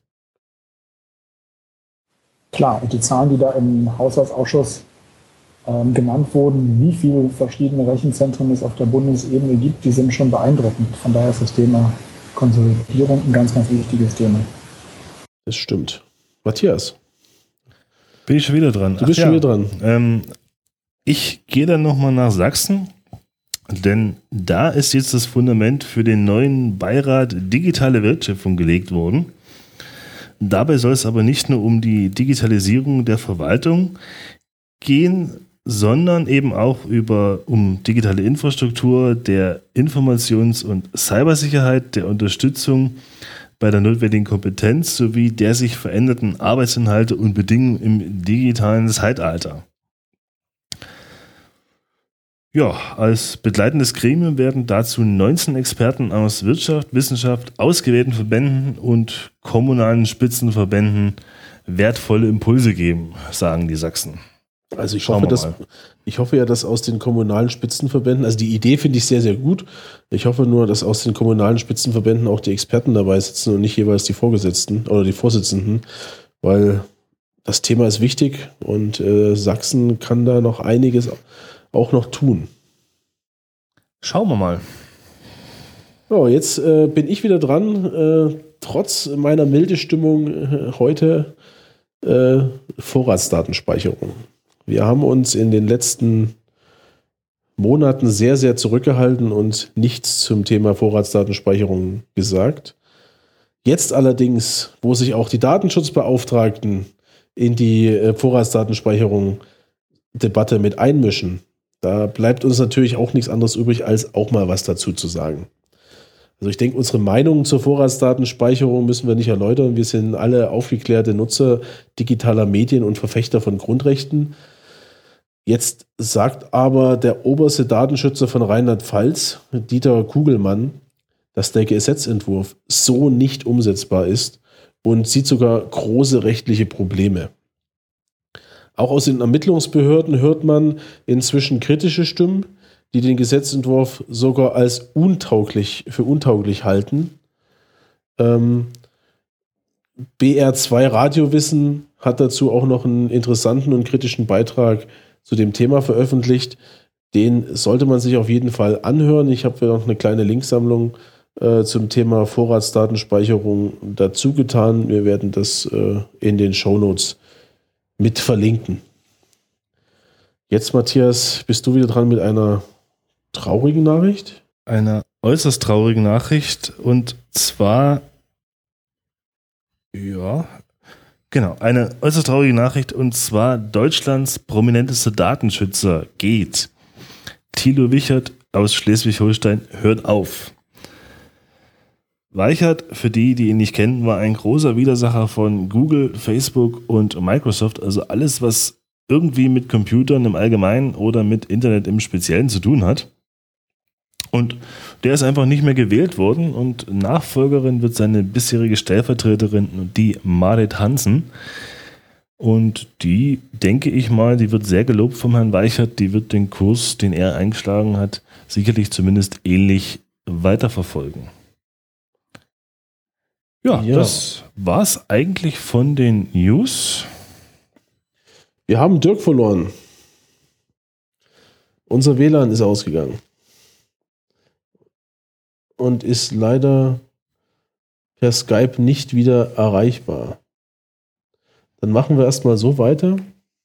Klar, und die Zahlen, die da im Haushaltsausschuss ähm, genannt wurden, wie viele verschiedene Rechenzentren es auf der Bundesebene gibt, die sind schon beeindruckend. Von daher ist das Thema Konsolidierung ein ganz, ganz wichtiges Thema. Das stimmt. Matthias, Bin ich schon wieder dran? du bist Ach schon ja. wieder dran. Ähm, ich gehe dann nochmal nach Sachsen, denn da ist jetzt das Fundament für den neuen Beirat Digitale Wertschöpfung gelegt worden. Dabei soll es aber nicht nur um die Digitalisierung der Verwaltung gehen, sondern eben auch über, um digitale Infrastruktur, der Informations- und Cybersicherheit, der Unterstützung bei der notwendigen Kompetenz sowie der sich veränderten Arbeitsinhalte und Bedingungen im digitalen Zeitalter. Ja, als begleitendes Gremium werden dazu neunzehn Experten aus Wirtschaft, Wissenschaft, ausgewählten Verbänden und kommunalen Spitzenverbänden wertvolle Impulse geben, sagen die Sachsen. Also ich Schauen hoffe, wir dass, mal. ich hoffe ja, dass aus den kommunalen Spitzenverbänden, also die Idee finde ich sehr, sehr gut. Ich hoffe nur, dass aus den kommunalen Spitzenverbänden auch die Experten dabei sitzen und nicht jeweils die Vorgesetzten oder die Vorsitzenden, weil das Thema ist wichtig und äh, Sachsen kann da noch einiges auch noch tun. Schauen wir mal. So, jetzt äh, bin ich wieder dran, äh, trotz meiner milde Stimmung äh, heute äh, Vorratsdatenspeicherung. Wir haben uns in den letzten Monaten sehr, sehr zurückgehalten und nichts zum Thema Vorratsdatenspeicherung gesagt. Jetzt allerdings, wo sich auch die Datenschutzbeauftragten in die äh, Vorratsdatenspeicherung Debatte mit einmischen, da bleibt uns natürlich auch nichts anderes übrig, als auch mal was dazu zu sagen. Also ich denke, unsere Meinung zur Vorratsdatenspeicherung müssen wir nicht erläutern. Wir sind alle aufgeklärte Nutzer digitaler Medien und Verfechter von Grundrechten. Jetzt sagt aber der oberste Datenschützer von Rheinland-Pfalz, Dieter Kugelmann, dass der Gesetzentwurf so nicht umsetzbar ist und sieht sogar große rechtliche Probleme. Auch aus den Ermittlungsbehörden hört man inzwischen kritische Stimmen, die den Gesetzentwurf sogar als untauglich, für untauglich halten. Ähm, B R zwei Radiowissen hat dazu auch noch einen interessanten und kritischen Beitrag zu dem Thema veröffentlicht. Den sollte man sich auf jeden Fall anhören. Ich habe noch eine kleine Linksammlung äh, zum Thema Vorratsdatenspeicherung dazu getan. Wir werden das äh, in den Shownotes mit verlinken. Jetzt, Matthias, bist du wieder dran mit einer traurigen Nachricht? Eine äußerst traurige Nachricht und zwar, ja, genau, eine äußerst traurige Nachricht und zwar Deutschlands prominentester Datenschützer geht. Thilo Wichert aus Schleswig-Holstein hört auf. Weichert, für die, die ihn nicht kennen, war ein großer Widersacher von Google, Facebook und Microsoft, also alles, was irgendwie mit Computern im Allgemeinen oder mit Internet im Speziellen zu tun hat. Und der ist einfach nicht mehr gewählt worden und Nachfolgerin wird seine bisherige Stellvertreterin, die Marit Hansen. Und die, denke ich mal, die wird sehr gelobt vom Herrn Weichert, die wird den Kurs, den er eingeschlagen hat, sicherlich zumindest ähnlich weiterverfolgen. Ja, ja. Das war es eigentlich von den News. Wir haben Dirk verloren. Unser W L A N ist ausgegangen. Und ist leider per Skype nicht wieder erreichbar. Dann machen wir erstmal so weiter.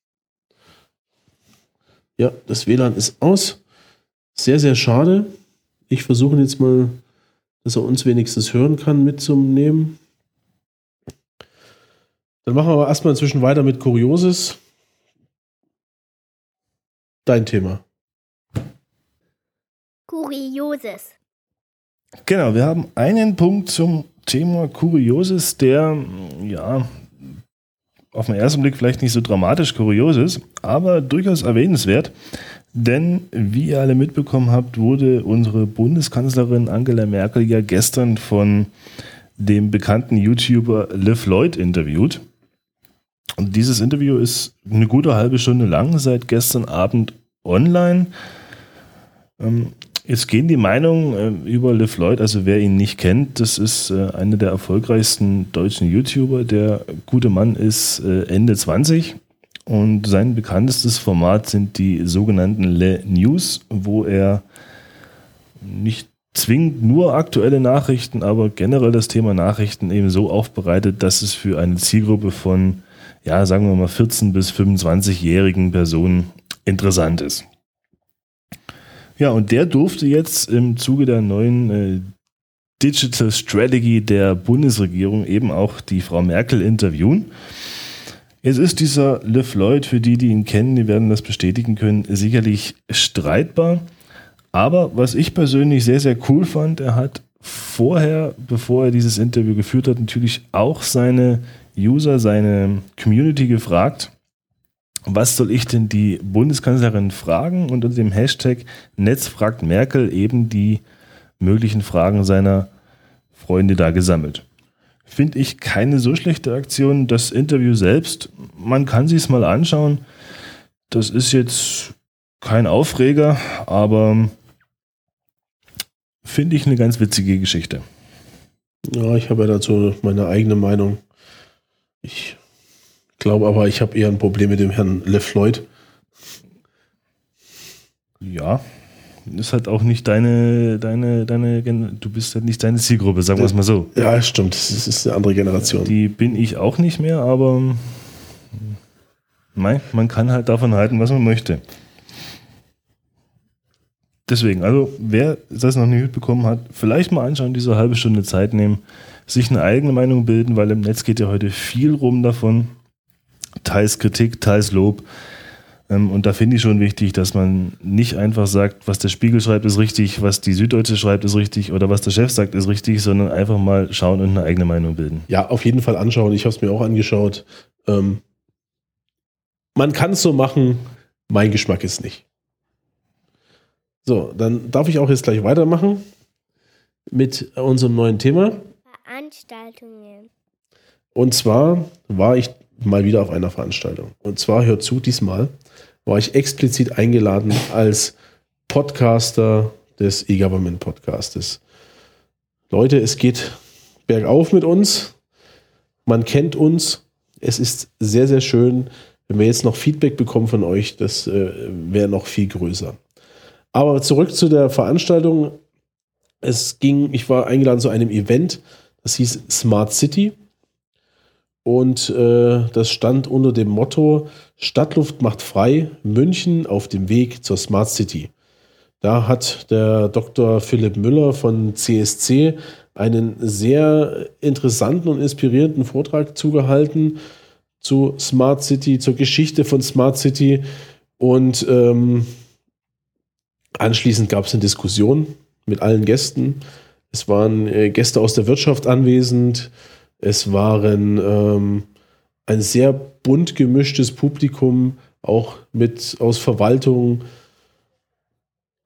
Ja, das W L A N ist aus. Sehr, sehr schade. Ich versuche jetzt mal, dass er uns wenigstens hören kann, mitzunehmen. Dann machen wir aber erstmal inzwischen weiter mit Kurioses. Dein Thema. Kurioses. Genau, wir haben einen Punkt zum Thema Kurioses, der ja auf den ersten Blick vielleicht nicht so dramatisch kurios ist, aber durchaus erwähnenswert. Denn, wie ihr alle mitbekommen habt, wurde unsere Bundeskanzlerin Angela Merkel ja gestern von dem bekannten YouTuber Liv Lloyd interviewt. Und dieses Interview ist eine gute halbe Stunde lang, seit gestern Abend online. Ähm, Jetzt gehen die Meinungen äh, über Liv Lloyd, also wer ihn nicht kennt, das ist äh, einer der erfolgreichsten deutschen YouTuber. Der gute Mann ist äh, Ende zwanzig und sein bekanntestes Format sind die sogenannten Le News, wo er nicht zwingend nur aktuelle Nachrichten, aber generell das Thema Nachrichten eben so aufbereitet, dass es für eine Zielgruppe von, ja, sagen wir mal vierzehn- bis fünfundzwanzigjährigen Personen interessant ist. Ja, und der durfte jetzt im Zuge der neuen äh, Digital Strategy der Bundesregierung eben auch die Frau Merkel interviewen. Es ist dieser Liv Lloyd, für die, die ihn kennen, die werden das bestätigen können, sicherlich streitbar. Aber was ich persönlich sehr, sehr cool fand, er hat vorher, bevor er dieses Interview geführt hat, natürlich auch seine User, seine Community gefragt, was soll ich denn die Bundeskanzlerin fragen? Und unter dem Hashtag Netz fragt Merkel eben die möglichen Fragen seiner Freunde da gesammelt. Finde ich keine so schlechte Aktion. Das Interview selbst, man kann sich es mal anschauen. Das ist jetzt kein Aufreger, aber finde ich eine ganz witzige Geschichte. Ja, ich habe ja dazu meine eigene Meinung. Ich glaube aber, ich habe eher ein Problem mit dem Herrn Liv Lloyd. Ja, ist halt auch nicht deine, deine, deine, du bist halt nicht deine Zielgruppe, sagen wir es mal so. Ja, stimmt, das ist eine andere Generation. Die bin ich auch nicht mehr, aber nein, man kann halt davon halten, was man möchte. Deswegen, also wer das noch nicht mitbekommen hat, vielleicht mal anschauen, diese halbe Stunde Zeit nehmen, sich eine eigene Meinung bilden, weil im Netz geht ja heute viel rum davon. Teils Kritik, teils Lob. Und da finde ich schon wichtig, dass man nicht einfach sagt, was der Spiegel schreibt, ist richtig, was die Süddeutsche schreibt, ist richtig oder was der Chef sagt, ist richtig, sondern einfach mal schauen und eine eigene Meinung bilden. Ja, auf jeden Fall anschauen. Ich habe es mir auch angeschaut. Ähm, man kann es so machen, mein Geschmack ist nicht. So, dann darf ich auch jetzt gleich weitermachen mit unserem neuen Thema. Veranstaltungen. Und zwar war ich mal wieder auf einer Veranstaltung. Und zwar, hört zu, diesmal war ich explizit eingeladen als Podcaster des E-Government-Podcastes. Leute, es geht bergauf mit uns. Man kennt uns. Es ist sehr, sehr schön. Wenn wir jetzt noch Feedback bekommen von euch, das äh, wäre noch viel größer. Aber zurück zu der Veranstaltung. Es ging, ich war eingeladen zu einem Event, das hieß Smart City. Und äh, das stand unter dem Motto Stadtluft macht frei, München auf dem Weg zur Smart City. Da hat der Doktor Philipp Müller von C S C einen sehr interessanten und inspirierenden Vortrag zugehalten zu Smart City, zur Geschichte von Smart City. Und ähm, anschließend gab es eine Diskussion mit allen Gästen. Es waren äh, Gäste aus der Wirtschaft anwesend. Es waren ähm, ein sehr bunt gemischtes Publikum, auch mit aus Verwaltung.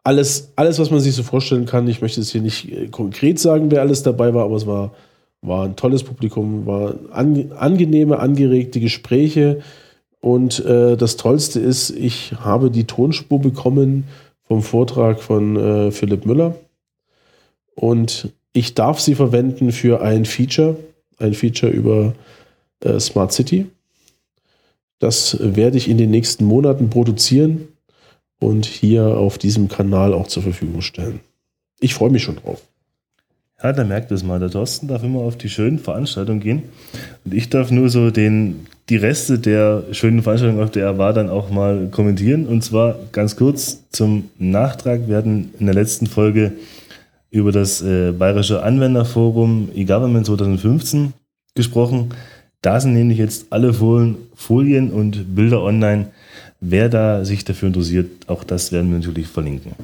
alles, alles, was man sich so vorstellen kann. Ich möchte jetzt hier nicht äh, konkret sagen, wer alles dabei war, aber es war, war ein tolles Publikum, war an, angenehme, angeregte Gespräche. Und äh, das Tollste ist, ich habe die Tonspur bekommen vom Vortrag von äh, Philipp Müller. Und ich darf sie verwenden für ein Feature, ein Feature über äh, Smart City. Das werde ich in den nächsten Monaten produzieren und hier auf diesem Kanal auch zur Verfügung stellen. Ich freue mich schon drauf. Ja, da merkt es mal. Der Thorsten darf immer auf die schönen Veranstaltungen gehen und ich darf nur so den, die Reste der schönen Veranstaltung, auf der er war, dann auch mal kommentieren. Und zwar ganz kurz zum Nachtrag. Wir hatten in der letzten Folge über das äh, Bayerische Anwenderforum eGovernment zwanzig fünfzehn gesprochen. Da sind nämlich jetzt alle Folien und Bilder online. Wer da sich dafür interessiert, auch das werden wir natürlich verlinken.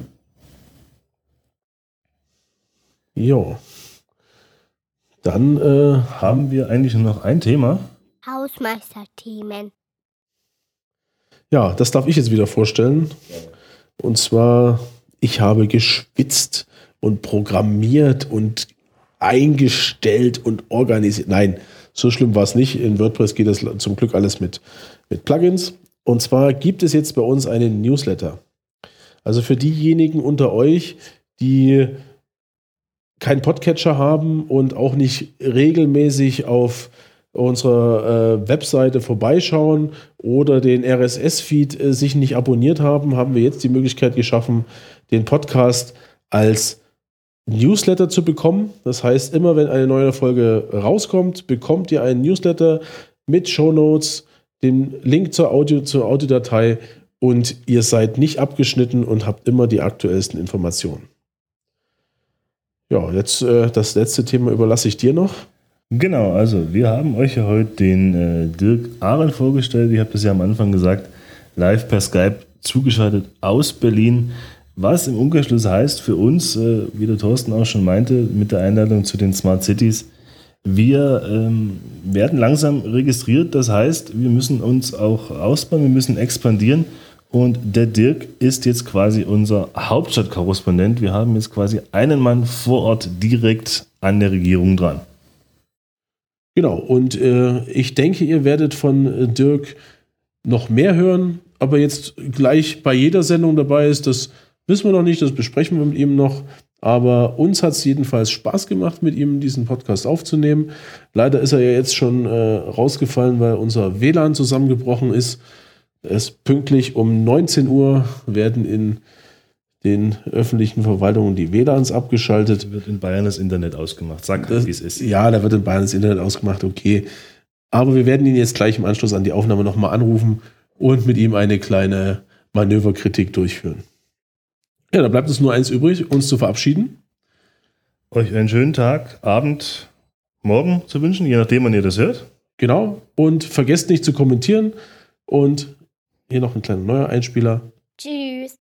Jo. Dann äh, haben wir eigentlich nur noch ein Thema. Hausmeisterthemen. Ja, das darf ich jetzt wieder vorstellen. Und zwar, ich habe geschwitzt und programmiert und eingestellt und organisiert. Nein, so schlimm war es nicht. In WordPress geht das zum Glück alles mit, mit Plugins. Und zwar gibt es jetzt bei uns einen Newsletter. Also für diejenigen unter euch, die keinen Podcatcher haben und auch nicht regelmäßig auf unserer äh, Webseite vorbeischauen oder den R S S-Feed äh, sich nicht abonniert haben, haben wir jetzt die Möglichkeit geschaffen, den Podcast als Newsletter zu bekommen. Das heißt, immer wenn eine neue Folge rauskommt, bekommt ihr einen Newsletter mit Shownotes, den Link zur Audio, zur Audiodatei und ihr seid nicht abgeschnitten und habt immer die aktuellsten Informationen. Ja, jetzt äh, das letzte Thema überlasse ich dir noch. Genau, also wir haben euch ja heute den äh, Dirk Ahren vorgestellt. Ich habe das ja am Anfang gesagt, live per Skype zugeschaltet aus Berlin. Was im Umkehrschluss heißt für uns, äh, wie der Thorsten auch schon meinte, mit der Einladung zu den Smart Cities, wir ähm, werden langsam registriert. Das heißt, wir müssen uns auch ausbauen, wir müssen expandieren. Und der Dirk ist jetzt quasi unser Hauptstadtkorrespondent. Wir haben jetzt quasi einen Mann vor Ort direkt an der Regierung dran. Genau, und äh, ich denke, ihr werdet von äh, Dirk noch mehr hören, aber jetzt gleich bei jeder Sendung dabei ist, das wissen wir noch nicht, das besprechen wir mit ihm noch. Aber uns hat es jedenfalls Spaß gemacht, mit ihm diesen Podcast aufzunehmen. Leider ist er ja jetzt schon äh, rausgefallen, weil unser W L A N zusammengebrochen ist. Es pünktlich um neunzehn Uhr werden in den öffentlichen Verwaltungen die W L A Ns abgeschaltet. Da wird in Bayern das Internet ausgemacht. Sag, das, wie es ist. Ja, da wird in Bayern das Internet ausgemacht, okay. Aber wir werden ihn jetzt gleich im Anschluss an die Aufnahme nochmal anrufen und mit ihm eine kleine Manöverkritik durchführen. Ja, da bleibt uns nur eins übrig, uns zu verabschieden. Euch einen schönen Tag, Abend, Morgen zu wünschen, je nachdem, wann ihr das hört. Genau. Und vergesst nicht zu kommentieren. Und hier noch ein kleiner neuer Einspieler. Tschüss.